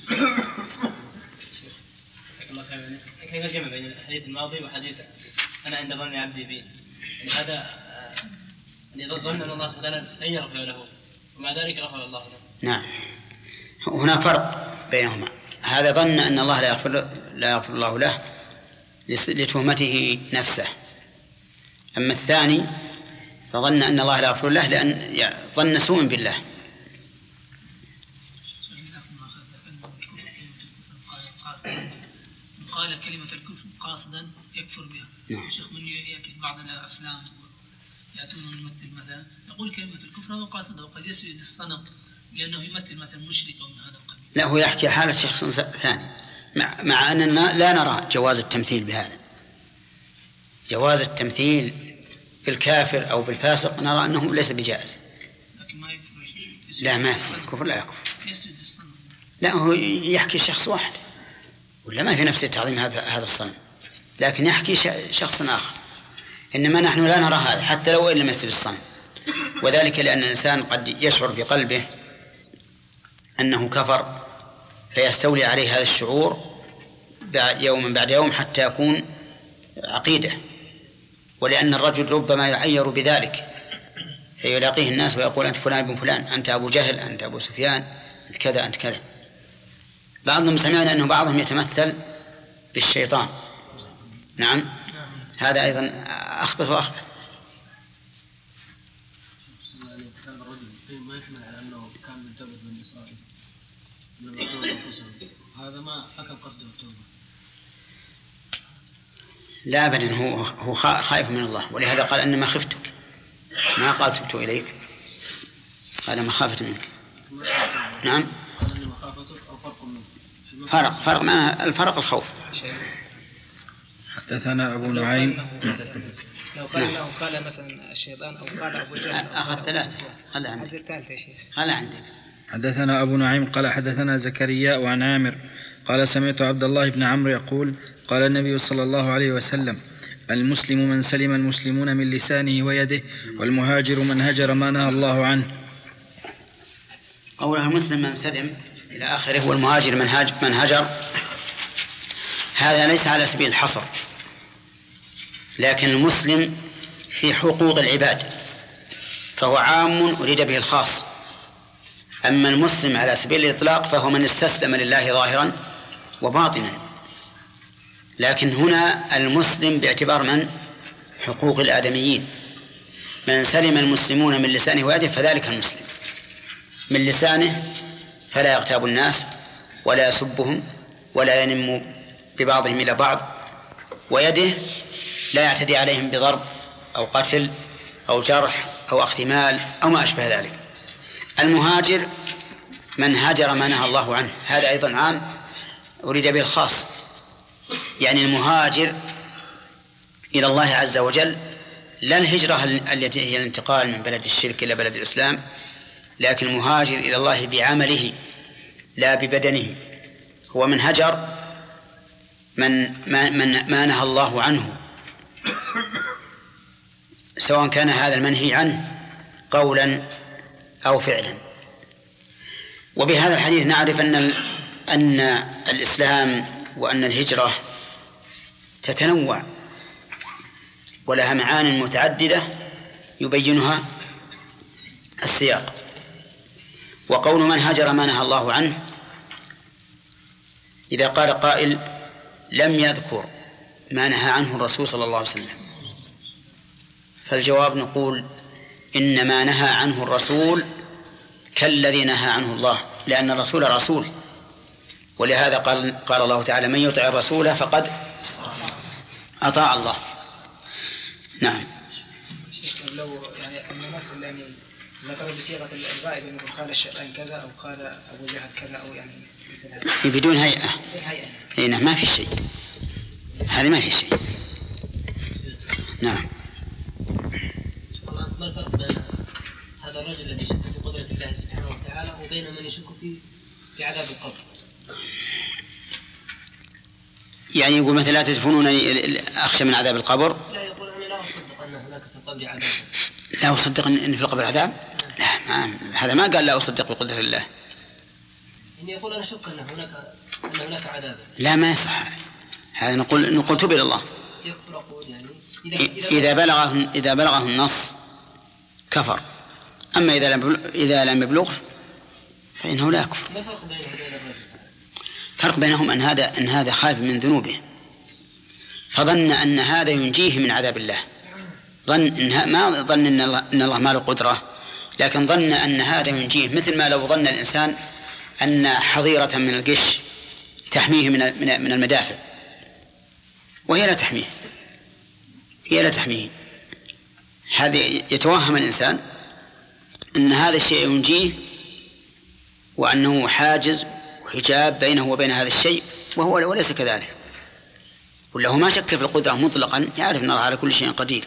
كيف الجمع بين الحديث الماضي وحديث أنا عند ظن عبدي بي؟ يعني هذا يعني ظن أن الله سبحانه لن يغفر له ومع ذلك غفر الله له. نعم، هنا فرق بينهما. هذا ظن أن الله لا يغفر الله له لتهمته نفسه، أما الثاني فظن أن الله لا يغفر له لأن ظن سوء بالله. قال كلمة الكفر قاصدا يكفر بها. شيخ من يأتي في بعض الأفلام يأتون الممثل مثلا يقول كلمة الكفر هذا قاصدا، وقد يسجد الصنم لأنه يمثل مثلا مشرك أو من هذا القبيل. لا، هو يحكي حالة شخص ثاني، مع أننا لا نرى جواز التمثيل بهذا. جواز التمثيل بالكافر أو بالفاسق نرى أنه ليس بجائز. لكن ما يكفر. لا، ما يكفر، الكفر لا يكفر. لا، هو يحكي شخص واحد، ولا ما في نفس تعظيم هذا الصنم، لكن يحكي شخص آخر. إنما نحن لا نرى هذا حتى لو إن لم يسجد الصنم، وذلك لأن الإنسان قد يشعر بقلبه أنه كفر فيستولي عليه هذا الشعور يوما بعد يوم حتى يكون عقيدة. ولأن الرجل ربما يعير بذلك فيلاقيه الناس ويقول: أنت فلان بن فلان، أنت أبو جهل، أنت أبو سفيان، أنت كذا، أنت كذا. بعضهم سمعنا أنه بعضهم يتمثل بالشيطان. نعم، هذا أيضا أخبث وأخبث. ما يحمل على أنه كان من توبة بني إسرائيل لما يقتلوا أنفسهم، هذا ما كان قصده التوبة. لا أبدا، هو خائف من الله، ولهذا قال إنما خفتك، ما قال تبت إليك، قال مخافة منك. نعم، فرق معناها الفرق الخوف. حدثنا أبو نعيم. لو قال له قال مثلا الشيطان أو قال أبو جهل أخذ ثلاثة، خلها عندك. الثالثة يا شيخ، خلها عندك. حدثنا أبو نعيم قال حدثنا زكريا وعن عامر قال سمعت عبد الله بن عمرو يقول قال النبي صلى الله عليه وسلم: المسلم من سلم المسلمون من لسانه ويده، والمهاجر من هجر ما نهى الله عنه. قولها المسلم من سلم إلى آخره والمهاجر من هجر، هذا ليس على سبيل الحصر، لكن المسلم في حقوق العباد فهو عام أريد به الخاص. أما المسلم على سبيل الإطلاق فهو من استسلم لله ظاهرا وباطنا، لكن هنا المسلم باعتبار من؟ حقوق الآدميين. من سلم المسلمون من لسانه ويده فذلك المسلم. من لسانه فلا يغتاب الناس ولا يسبهم ولا ينم ببعضهم إلى بعض، ويده لا يعتدي عليهم بضرب أو قتل أو جرح أو أخذ مال أو ما أشبه ذلك. المهاجر من هاجر ما نهى الله عنه، هذا أيضا عام أريد به الخاص، يعني المهاجر إلى الله عز وجل لا الهجرة التي هي الانتقال من بلد الشرك إلى بلد الإسلام، لكن المهاجر إلى الله بعمله لا ببدنه. هو من هجر ما نهى الله عنه، سواء كان هذا المنهي عنه قولا أو فعلا. وبهذا الحديث نعرف أن الإسلام وأن الهجرة تتنوع ولها معان متعددة يبينها السياق. وقول من هجر ما نهى الله عنه، إذا قال قائل لم يذكر ما نهى عنه الرسول صلى الله عليه وسلم، فالجواب نقول إن ما نهى عنه الرسول كالذي نهى عنه الله، لأن الرسول رسول، ولهذا قال الله تعالى: من يطع الرسول فقد أطاع الله. نعم. لو يعني الممثل يعني ذكر بصيغة الغائب أنه قال الشيطان كذا أو قال أبو جهل كذا أو يعني مثل هذا بدون هيئة. هنا ما في شيء، هذه ما في شيء. نعم. ما الفرق بين هذا الرجل الذي يشك في قدرة الله سبحانه وتعالى وبين من يشك في عذاب القبر؟ يعني يقول مثلا لا تدفنونني أخشى من عذاب القبر. لا، يقول أنا لا أصدق أن هناك في القبر عذاب. لا أصدق أن في القبر عذاب؟ لا، هذا ما قال لا أصدق بقدرة الله. يعني يقول أنا شك أن هناك عذاب. لا، ما يصح هذا. نقول تب إلى الله. يكفر أقول يعني إذا بلغه النص كفر، أما إذا لم يبلغ فإنه لا يكفر. ما الفرق بينه وبين الرجل؟ فرق بينهم أن هذا خائف من ذنوبه فظن أن هذا ينجيه من عذاب الله، ما ظن أن الله ما له قدرة، لكن ظن أن هذا ينجيه، مثل ما لو ظن الإنسان أن حظيرة من القش تحميه من المدافع وهي لا تحميه. هذا يتوهم الإنسان أن هذا الشيء ينجيه وأنه حاجز وحجاب بينه وبين هذا الشيء، وهو وليس كذلك. وله ما شك في القدرة مطلقا، يعرف أن الله على كل شيء قدير.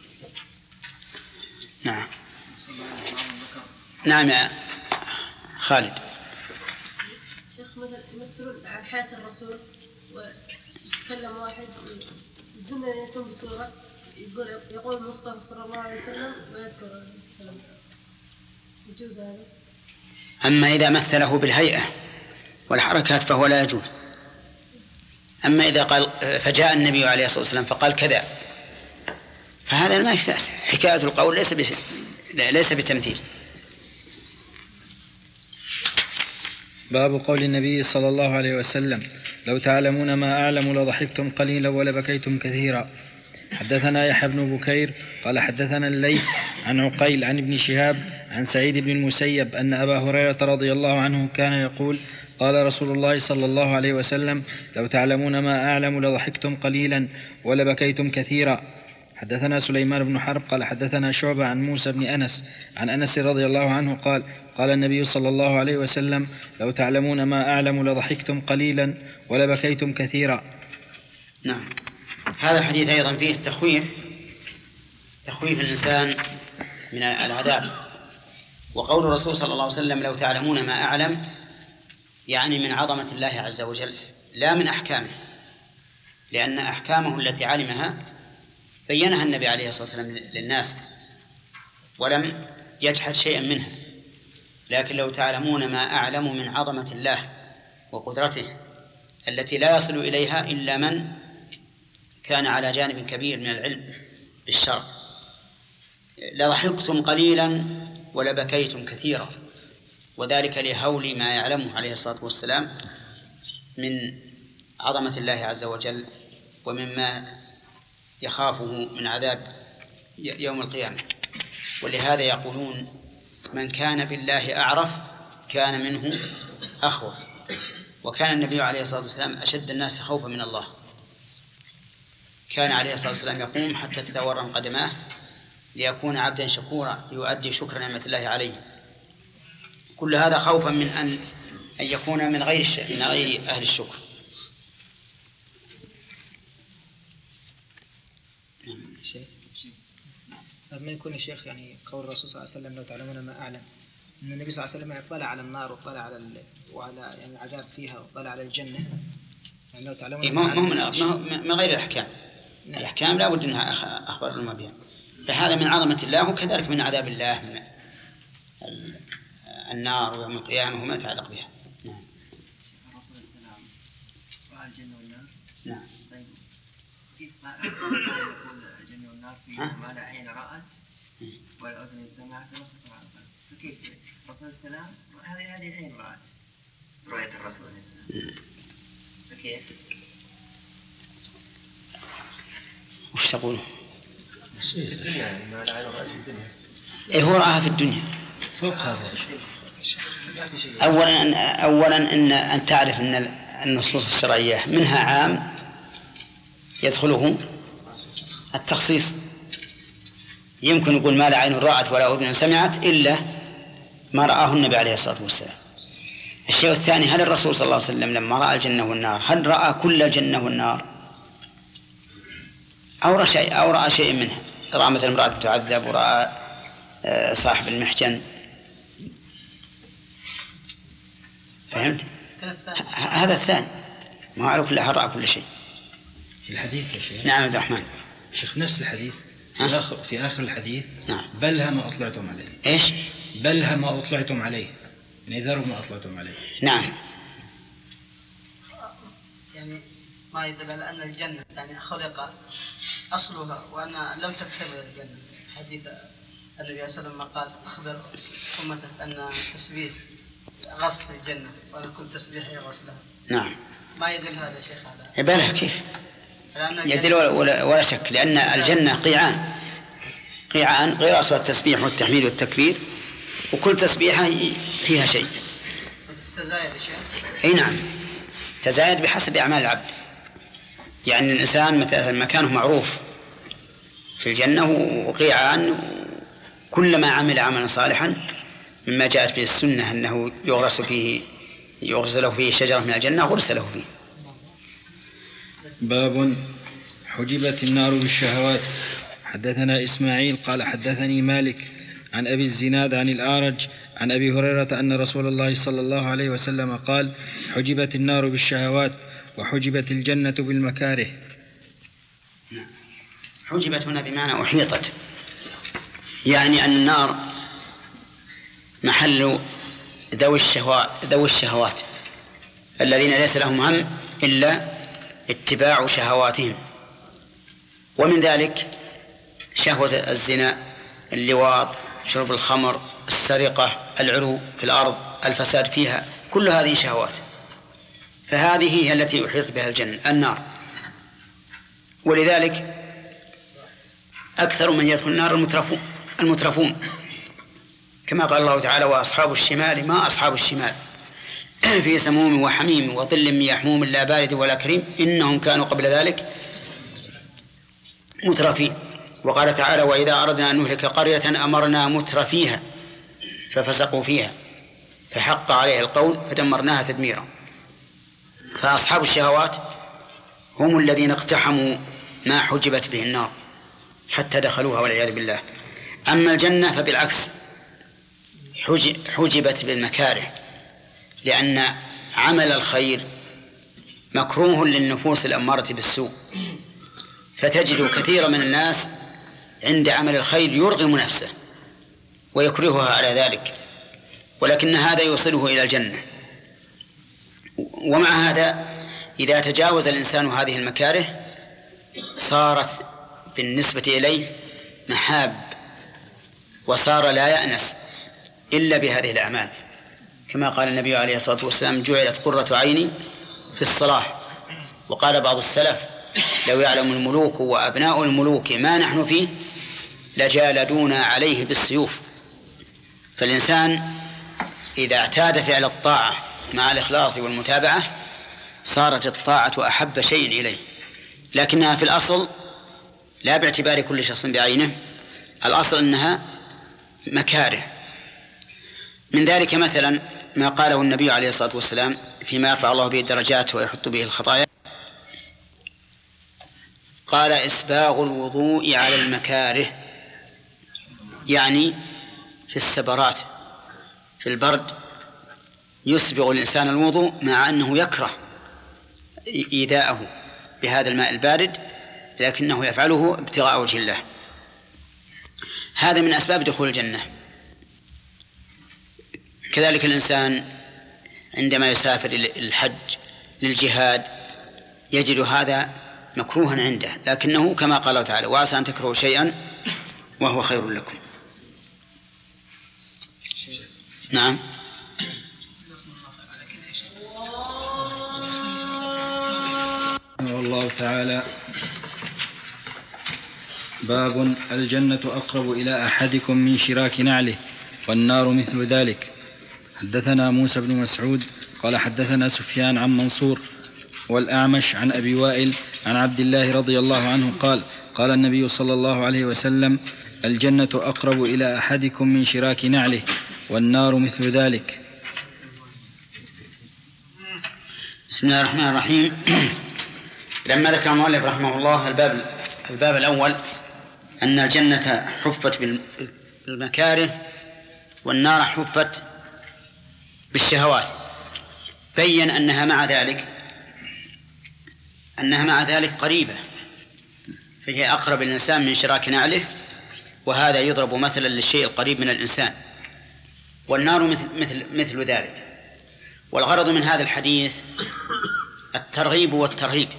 نعم يا خالد. شيخ مثلا يمثلون عن حياة الرسول ويتكلم واحد الجملة يكون بصورة يقول المصطفى صلى الله عليه وسلم ويذكر الكلام، يجوز هذا؟ أما إذا مثله بالهيئة والحركات فهو لا يجوز. أما إذا قال فجاء النبي عليه الصلاة والسلام فقال كذا فهذا ما في بأس. حكاية القول ليس بتمثيل. باب قول النبي صلى الله عليه وسلم: لو تعلمون ما أعلم لضحكتم قليلا ولبكيتم كثيرا. حدثنا يحيى بن بكير قال حدثنا الليث عن عقيل عن ابن شهاب عن سعيد بن المسيب أن أبا هريرة رضي الله عنه كان يقول قال رسول الله صلى الله عليه وسلم لو تعلمون ما أعلم لضحكتم قليلا ولبكيتم كثيرا. حدثنا سليمان بن حرب قال حدثنا شعبة عن موسى بن أنس عن أنس رضي الله عنه قال قال النبي صلى الله عليه وسلم لو تعلمون ما أعلم لضحكتم قليلا ولبكيتم كثيرا. نعم. هذا الحديث أيضا فيه تخويف الإنسان من العذاب. وقول الرسول صلى الله عليه وسلم لو تعلمون ما أعلم يعني من عظمة الله عز وجل لا من أحكامه، لأن أحكامه التي علمها بينها النبي عليه الصلاة والسلام للناس ولم يجحد شيئا منها. لكن لو تعلمون ما أعلم من عظمة الله وقدرته التي لا يصل إليها إلا من كان على جانب كبير من العلم بالشرع لضحكتم قليلا ولبكيتم كثيرا، وذلك لهول ما يعلمه عليه الصلاة والسلام من عظمة الله عز وجل ومما يخافه من عذاب يوم القيامة. ولهذا يقولون من كان بالله أعرف كان منه أخوف. وكان النبي عليه الصلاة والسلام أشد الناس خوفا من الله، كان عليه الصلاة والسلام يقوم حتى تتورم قدماه ليكون عبدا شكورا يؤدي شكر نعمة الله عليه. كل هذا خوفا من أن يكون من غير أهل الشكر. ما يكون يا شيخ يعني قول الرسول صلى الله عليه وسلم لو تعلمون ما أعلم، أن النبي صلى الله عليه وسلم اطلع على النار واطلع على وعلى يعني العذاب فيها واطلع على الجنة، يعني لو تعلمون من غير الأحكام. نعم. الأحكام لا بد أنها أخبار لنا بها، فهذا من عظمة الله وكذلك من عذاب الله من النار ويوم القيامة وما يتعلق بها. نعم. الرسول صلى الله عليه وسلم رأى الجنة والنار. نعم. طيب كيف يقول الجنة والنار في ما لا عين رأت ولا أذن سمعت ولا خطر على قلب، فكيف الرسول صلى الله عليه وسلم هذه عين رأت رؤية الرسول صلى الله عليه وسلم، فكيف؟ وش تقول؟ في الدنيا يعني ما لا عين رأت في الدنيا. إيه هو رآها في الدنيا. فوق هذا. أولا أن تعرف أن النصوص الشرعية منها عام يدخله التخصيص. يمكن يقول ما لا عين رأت ولا أذن سمعت إلا ما رآه النبي عليه الصلاة والسلام. الشيء الثاني هل الرسول صلى الله عليه وسلم لما رأى الجنة والنار هل رأى كل الجنة والنار أو رأى شيء منها؟ رأى مثل امرأة تعذب ورأى صاحب المحجن. فهمت؟ هذا الثاني ما على كل رأى كل شيء. الحديث يا شيخ. نعم عبد الرحمن. شيخ نفس الحديث في آخر الحديث. نعم. بلها ما أطلعتم عليه. إيش؟ بلها ما أطلعتم عليه، يعني ذروا ما أطلعتم عليه. نعم. يعني ما يدل على أن الجنة يعني خلق أصلها وأن لم تكتمل الجنة. حديث النبي صلى الله عليه وسلم قال أخبر أمتك أن تسبيح غصب الجنة وأن كل تسبيح يغصلها. نعم. ما يدل هذا شيخ هذا؟ بلى كيف؟ يدل ولا شك، لأن الجنة قيعان غير أصل التسبيح والتحميد والتكبير، وكل تسبيحة فيها شيء. تزايد شيء؟ أي نعم، تزايد بحسب أعمال العبد. يعني الإنسان مثلا مكانه معروف في الجنة وقيعان، كلما عمل عملا صالحا مما جاءت به السنة أنه يغرس له فيه شجرة من الجنة غرس له فيه. باب حجبت النار بالشهوات. حدثنا إسماعيل قال حدثني مالك عن أبي الزناد عن الأعرج عن أبي هريرة أن رسول الله صلى الله عليه وسلم قال حجبت النار بالشهوات وحجبت الجنة بالمكاره. حجبت هنا بمعنى أحيطت، يعني أن النار محل ذوي الشهوات الذين ليس لهم هم إلا اتباع شهواتهم، ومن ذلك شهوة الزنا، اللواط، شرب الخمر، السرقة، العلو في الأرض، الفساد فيها، كل هذه شهوات. فهذه هي التي يحيط بها النار. ولذلك أكثر من يدخل النار المترفون كما قال الله تعالى: وأصحاب الشمال ما أصحاب الشمال في سموم وحميم وظل من يحموم لا بارد ولا كريم إنهم كانوا قبل ذلك مترفين. وقال تعالى: وإذا أردنا أن نهلك قرية أمرنا مترفيها ففسقوا فيها فحق عليها القول فدمرناها تدميرا. فأصحاب الشهوات هم الذين اقتحموا ما حجبت به النار حتى دخلوها والعياذ بالله. أما الجنة فبالعكس حجبت بالمكاره، لأن عمل الخير مكروه للنفوس الأمارة بالسوء، فتجد كثير من الناس عند عمل الخير يرغم نفسه ويكرهها على ذلك، ولكن هذا يوصله إلى الجنة. ومع هذا إذا تجاوز الإنسان هذه المكاره صارت بالنسبة إليه محاب، وصار لا يأنس إلا بهذه الأعمال، كما قال النبي عليه الصلاة والسلام: جعلت قرة عيني في الصلاة. وقال بعض السلف: لو يعلم الملوك وأبناء الملوك ما نحن فيه لجالدونا عليه بالسيوف. فالإنسان إذا اعتاد فعل الطاعة مع الإخلاص والمتابعة صارت الطاعة أحب شيء إليه، لكنها في الأصل لا باعتبار كل شخص بعينه، الأصل أنها مكاره. من ذلك مثلا ما قاله النبي عليه الصلاة والسلام فيما يرفع الله به الدرجات ويحط به الخطايا، قال: إسباغ الوضوء على المكاره، يعني في السبرات في البرد يسبغ الإنسان الوضوء مع أنه يكره إيذاءه بهذا الماء البارد، لكنه يفعله ابتغاء وجه الله. هذا من أسباب دخول الجنة. كذلك الإنسان عندما يسافر للحج للجهاد يجد هذا مكروها عنده، لكنه كما قال الله تعالى: وعسى أن تكرهوا شيئا وهو خير لكم. نعم. والله تعالى: باب الجنة أقرب إلى أحدكم من شراك نعله والنار مثل ذلك. حدثنا موسى بن مسعود قال حدثنا سفيان عن منصور والأعمش عن أبي وائل عن عبد الله رضي الله عنه قال: قال النبي صلى الله عليه وسلم: الجنة أقرب إلى أحدكم من شراك نعله والنار مثل ذلك. بسم الله الرحمن الرحيم. لما ذكر المؤلف رحمه الله الباب الأول أن الجنة حفت بالمكاره والنار حفت بالشهوات، بين أنها مع ذلك قريبة، فهي أقرب الإنسان من شراك نعله، وهذا يضرب مثلا للشيء القريب من الإنسان، والنار مثل ذلك. والغرض من هذا الحديث الترغيب والترهيب.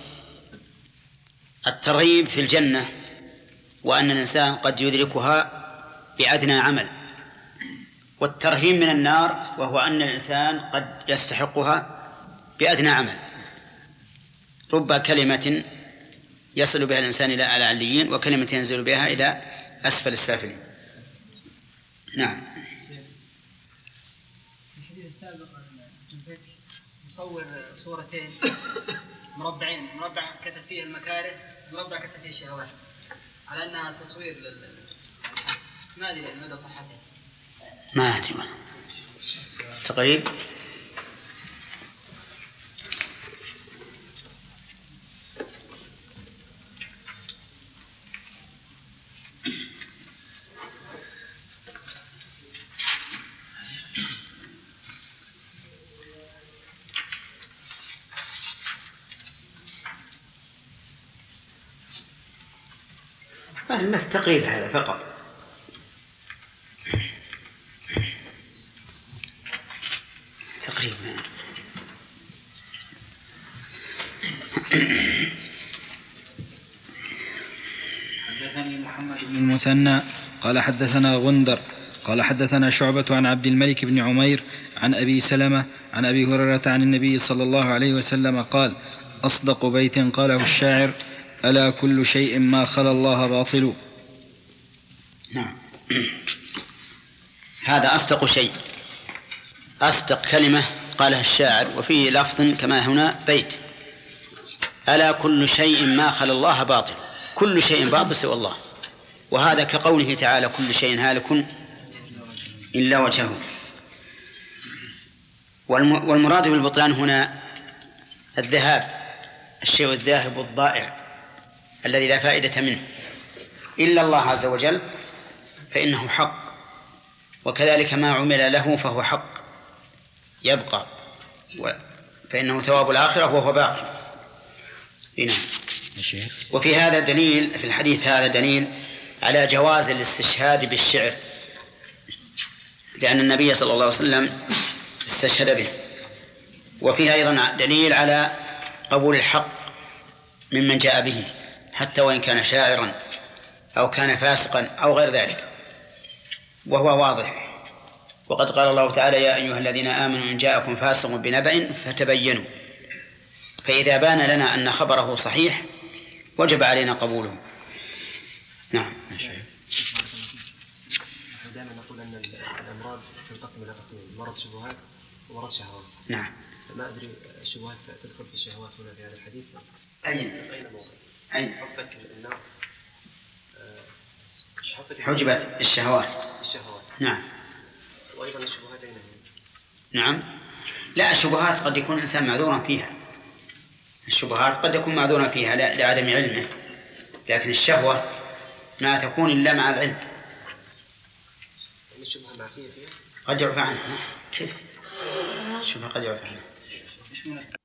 الترغيب في الجنة وأن الإنسان قد يدركها بأدنى عمل، والترهيب من النار وهو أن الإنسان قد يستحقها بأدنى عمل. رب كلمة يصل بها الإنسان إلى أعلى عليين وكلمة ينزل بها إلى أسفل السافلين. نعم. الحديث السابق جنبك مصور صورتين مربعين، مربع كتب فيه المكاره، مربع كتب فيه الشهوات، على أنها تصوير ما أدري مدى صحتها. ما أدري تقريب. بس تقريب هذا فقط. تقريب. حدثني محمد بن المثنى قال حدثنا غندر قال حدثنا شعبة عن عبد الملك بن عمير عن أبي سلمة عن أبي هريرة عن النبي صلى الله عليه وسلم قال: أصدق بيت قاله الشاعر: ألا كل شيء ما خلا الله باطل. نعم. هذا أصدق شيء، أصدق كلمة قالها الشاعر، وفيه لفظ كما هنا بيت: ألا كل شيء ما خلا الله باطل، كل شيء باطل سوى الله. وهذا كقوله تعالى: كل شيء هالك إلا وجهه. والمراد بالبطلان هنا الذهاب، الشيء الذاهب الضائع الذي لا فائدة منه، إلا الله عز وجل فإنه حق، وكذلك ما عمل له فهو حق يبقى، فإنه ثواب الآخرة وهو باقي. وفي هذا دليل، في الحديث هذا دليل على جواز الاستشهاد بالشعر، لأن النبي صلى الله عليه وسلم استشهد به. وفيها أيضا دليل على قبول الحق ممن جاء به، حتى وإن كان شاعرا أو كان فاسقا أو غير ذلك، وهو واضح. وقد قال الله تعالى: يا أيها الذين آمنوا إن جاءكم فاسق بنبأ فتبينوا. فإذا بان لنا أن خبره صحيح وجب علينا قبوله. نعم. دائما نقول أن الأمراض تنقسم إلى قسمين: مرض شبهات ومرض شهوات. نعم. فما أدري الشبهات تدخل في الشهوات هنا في هذا الحديث؟ أين حفت النار، حجبت الشهوات. نعم. وأيضا الشبهات أين هي؟ نعم. لا، الشبهات قد يكون الإنسان معذورا فيها، الشبهات قد يكون معذورا فيها لعدم علمه، لكن الشهوة ما تكون إلا مع العلم. يعني الشبهة معفية فيها؟ قد يعفى عنها. كيف؟ الشبهة قد يعفى عنها.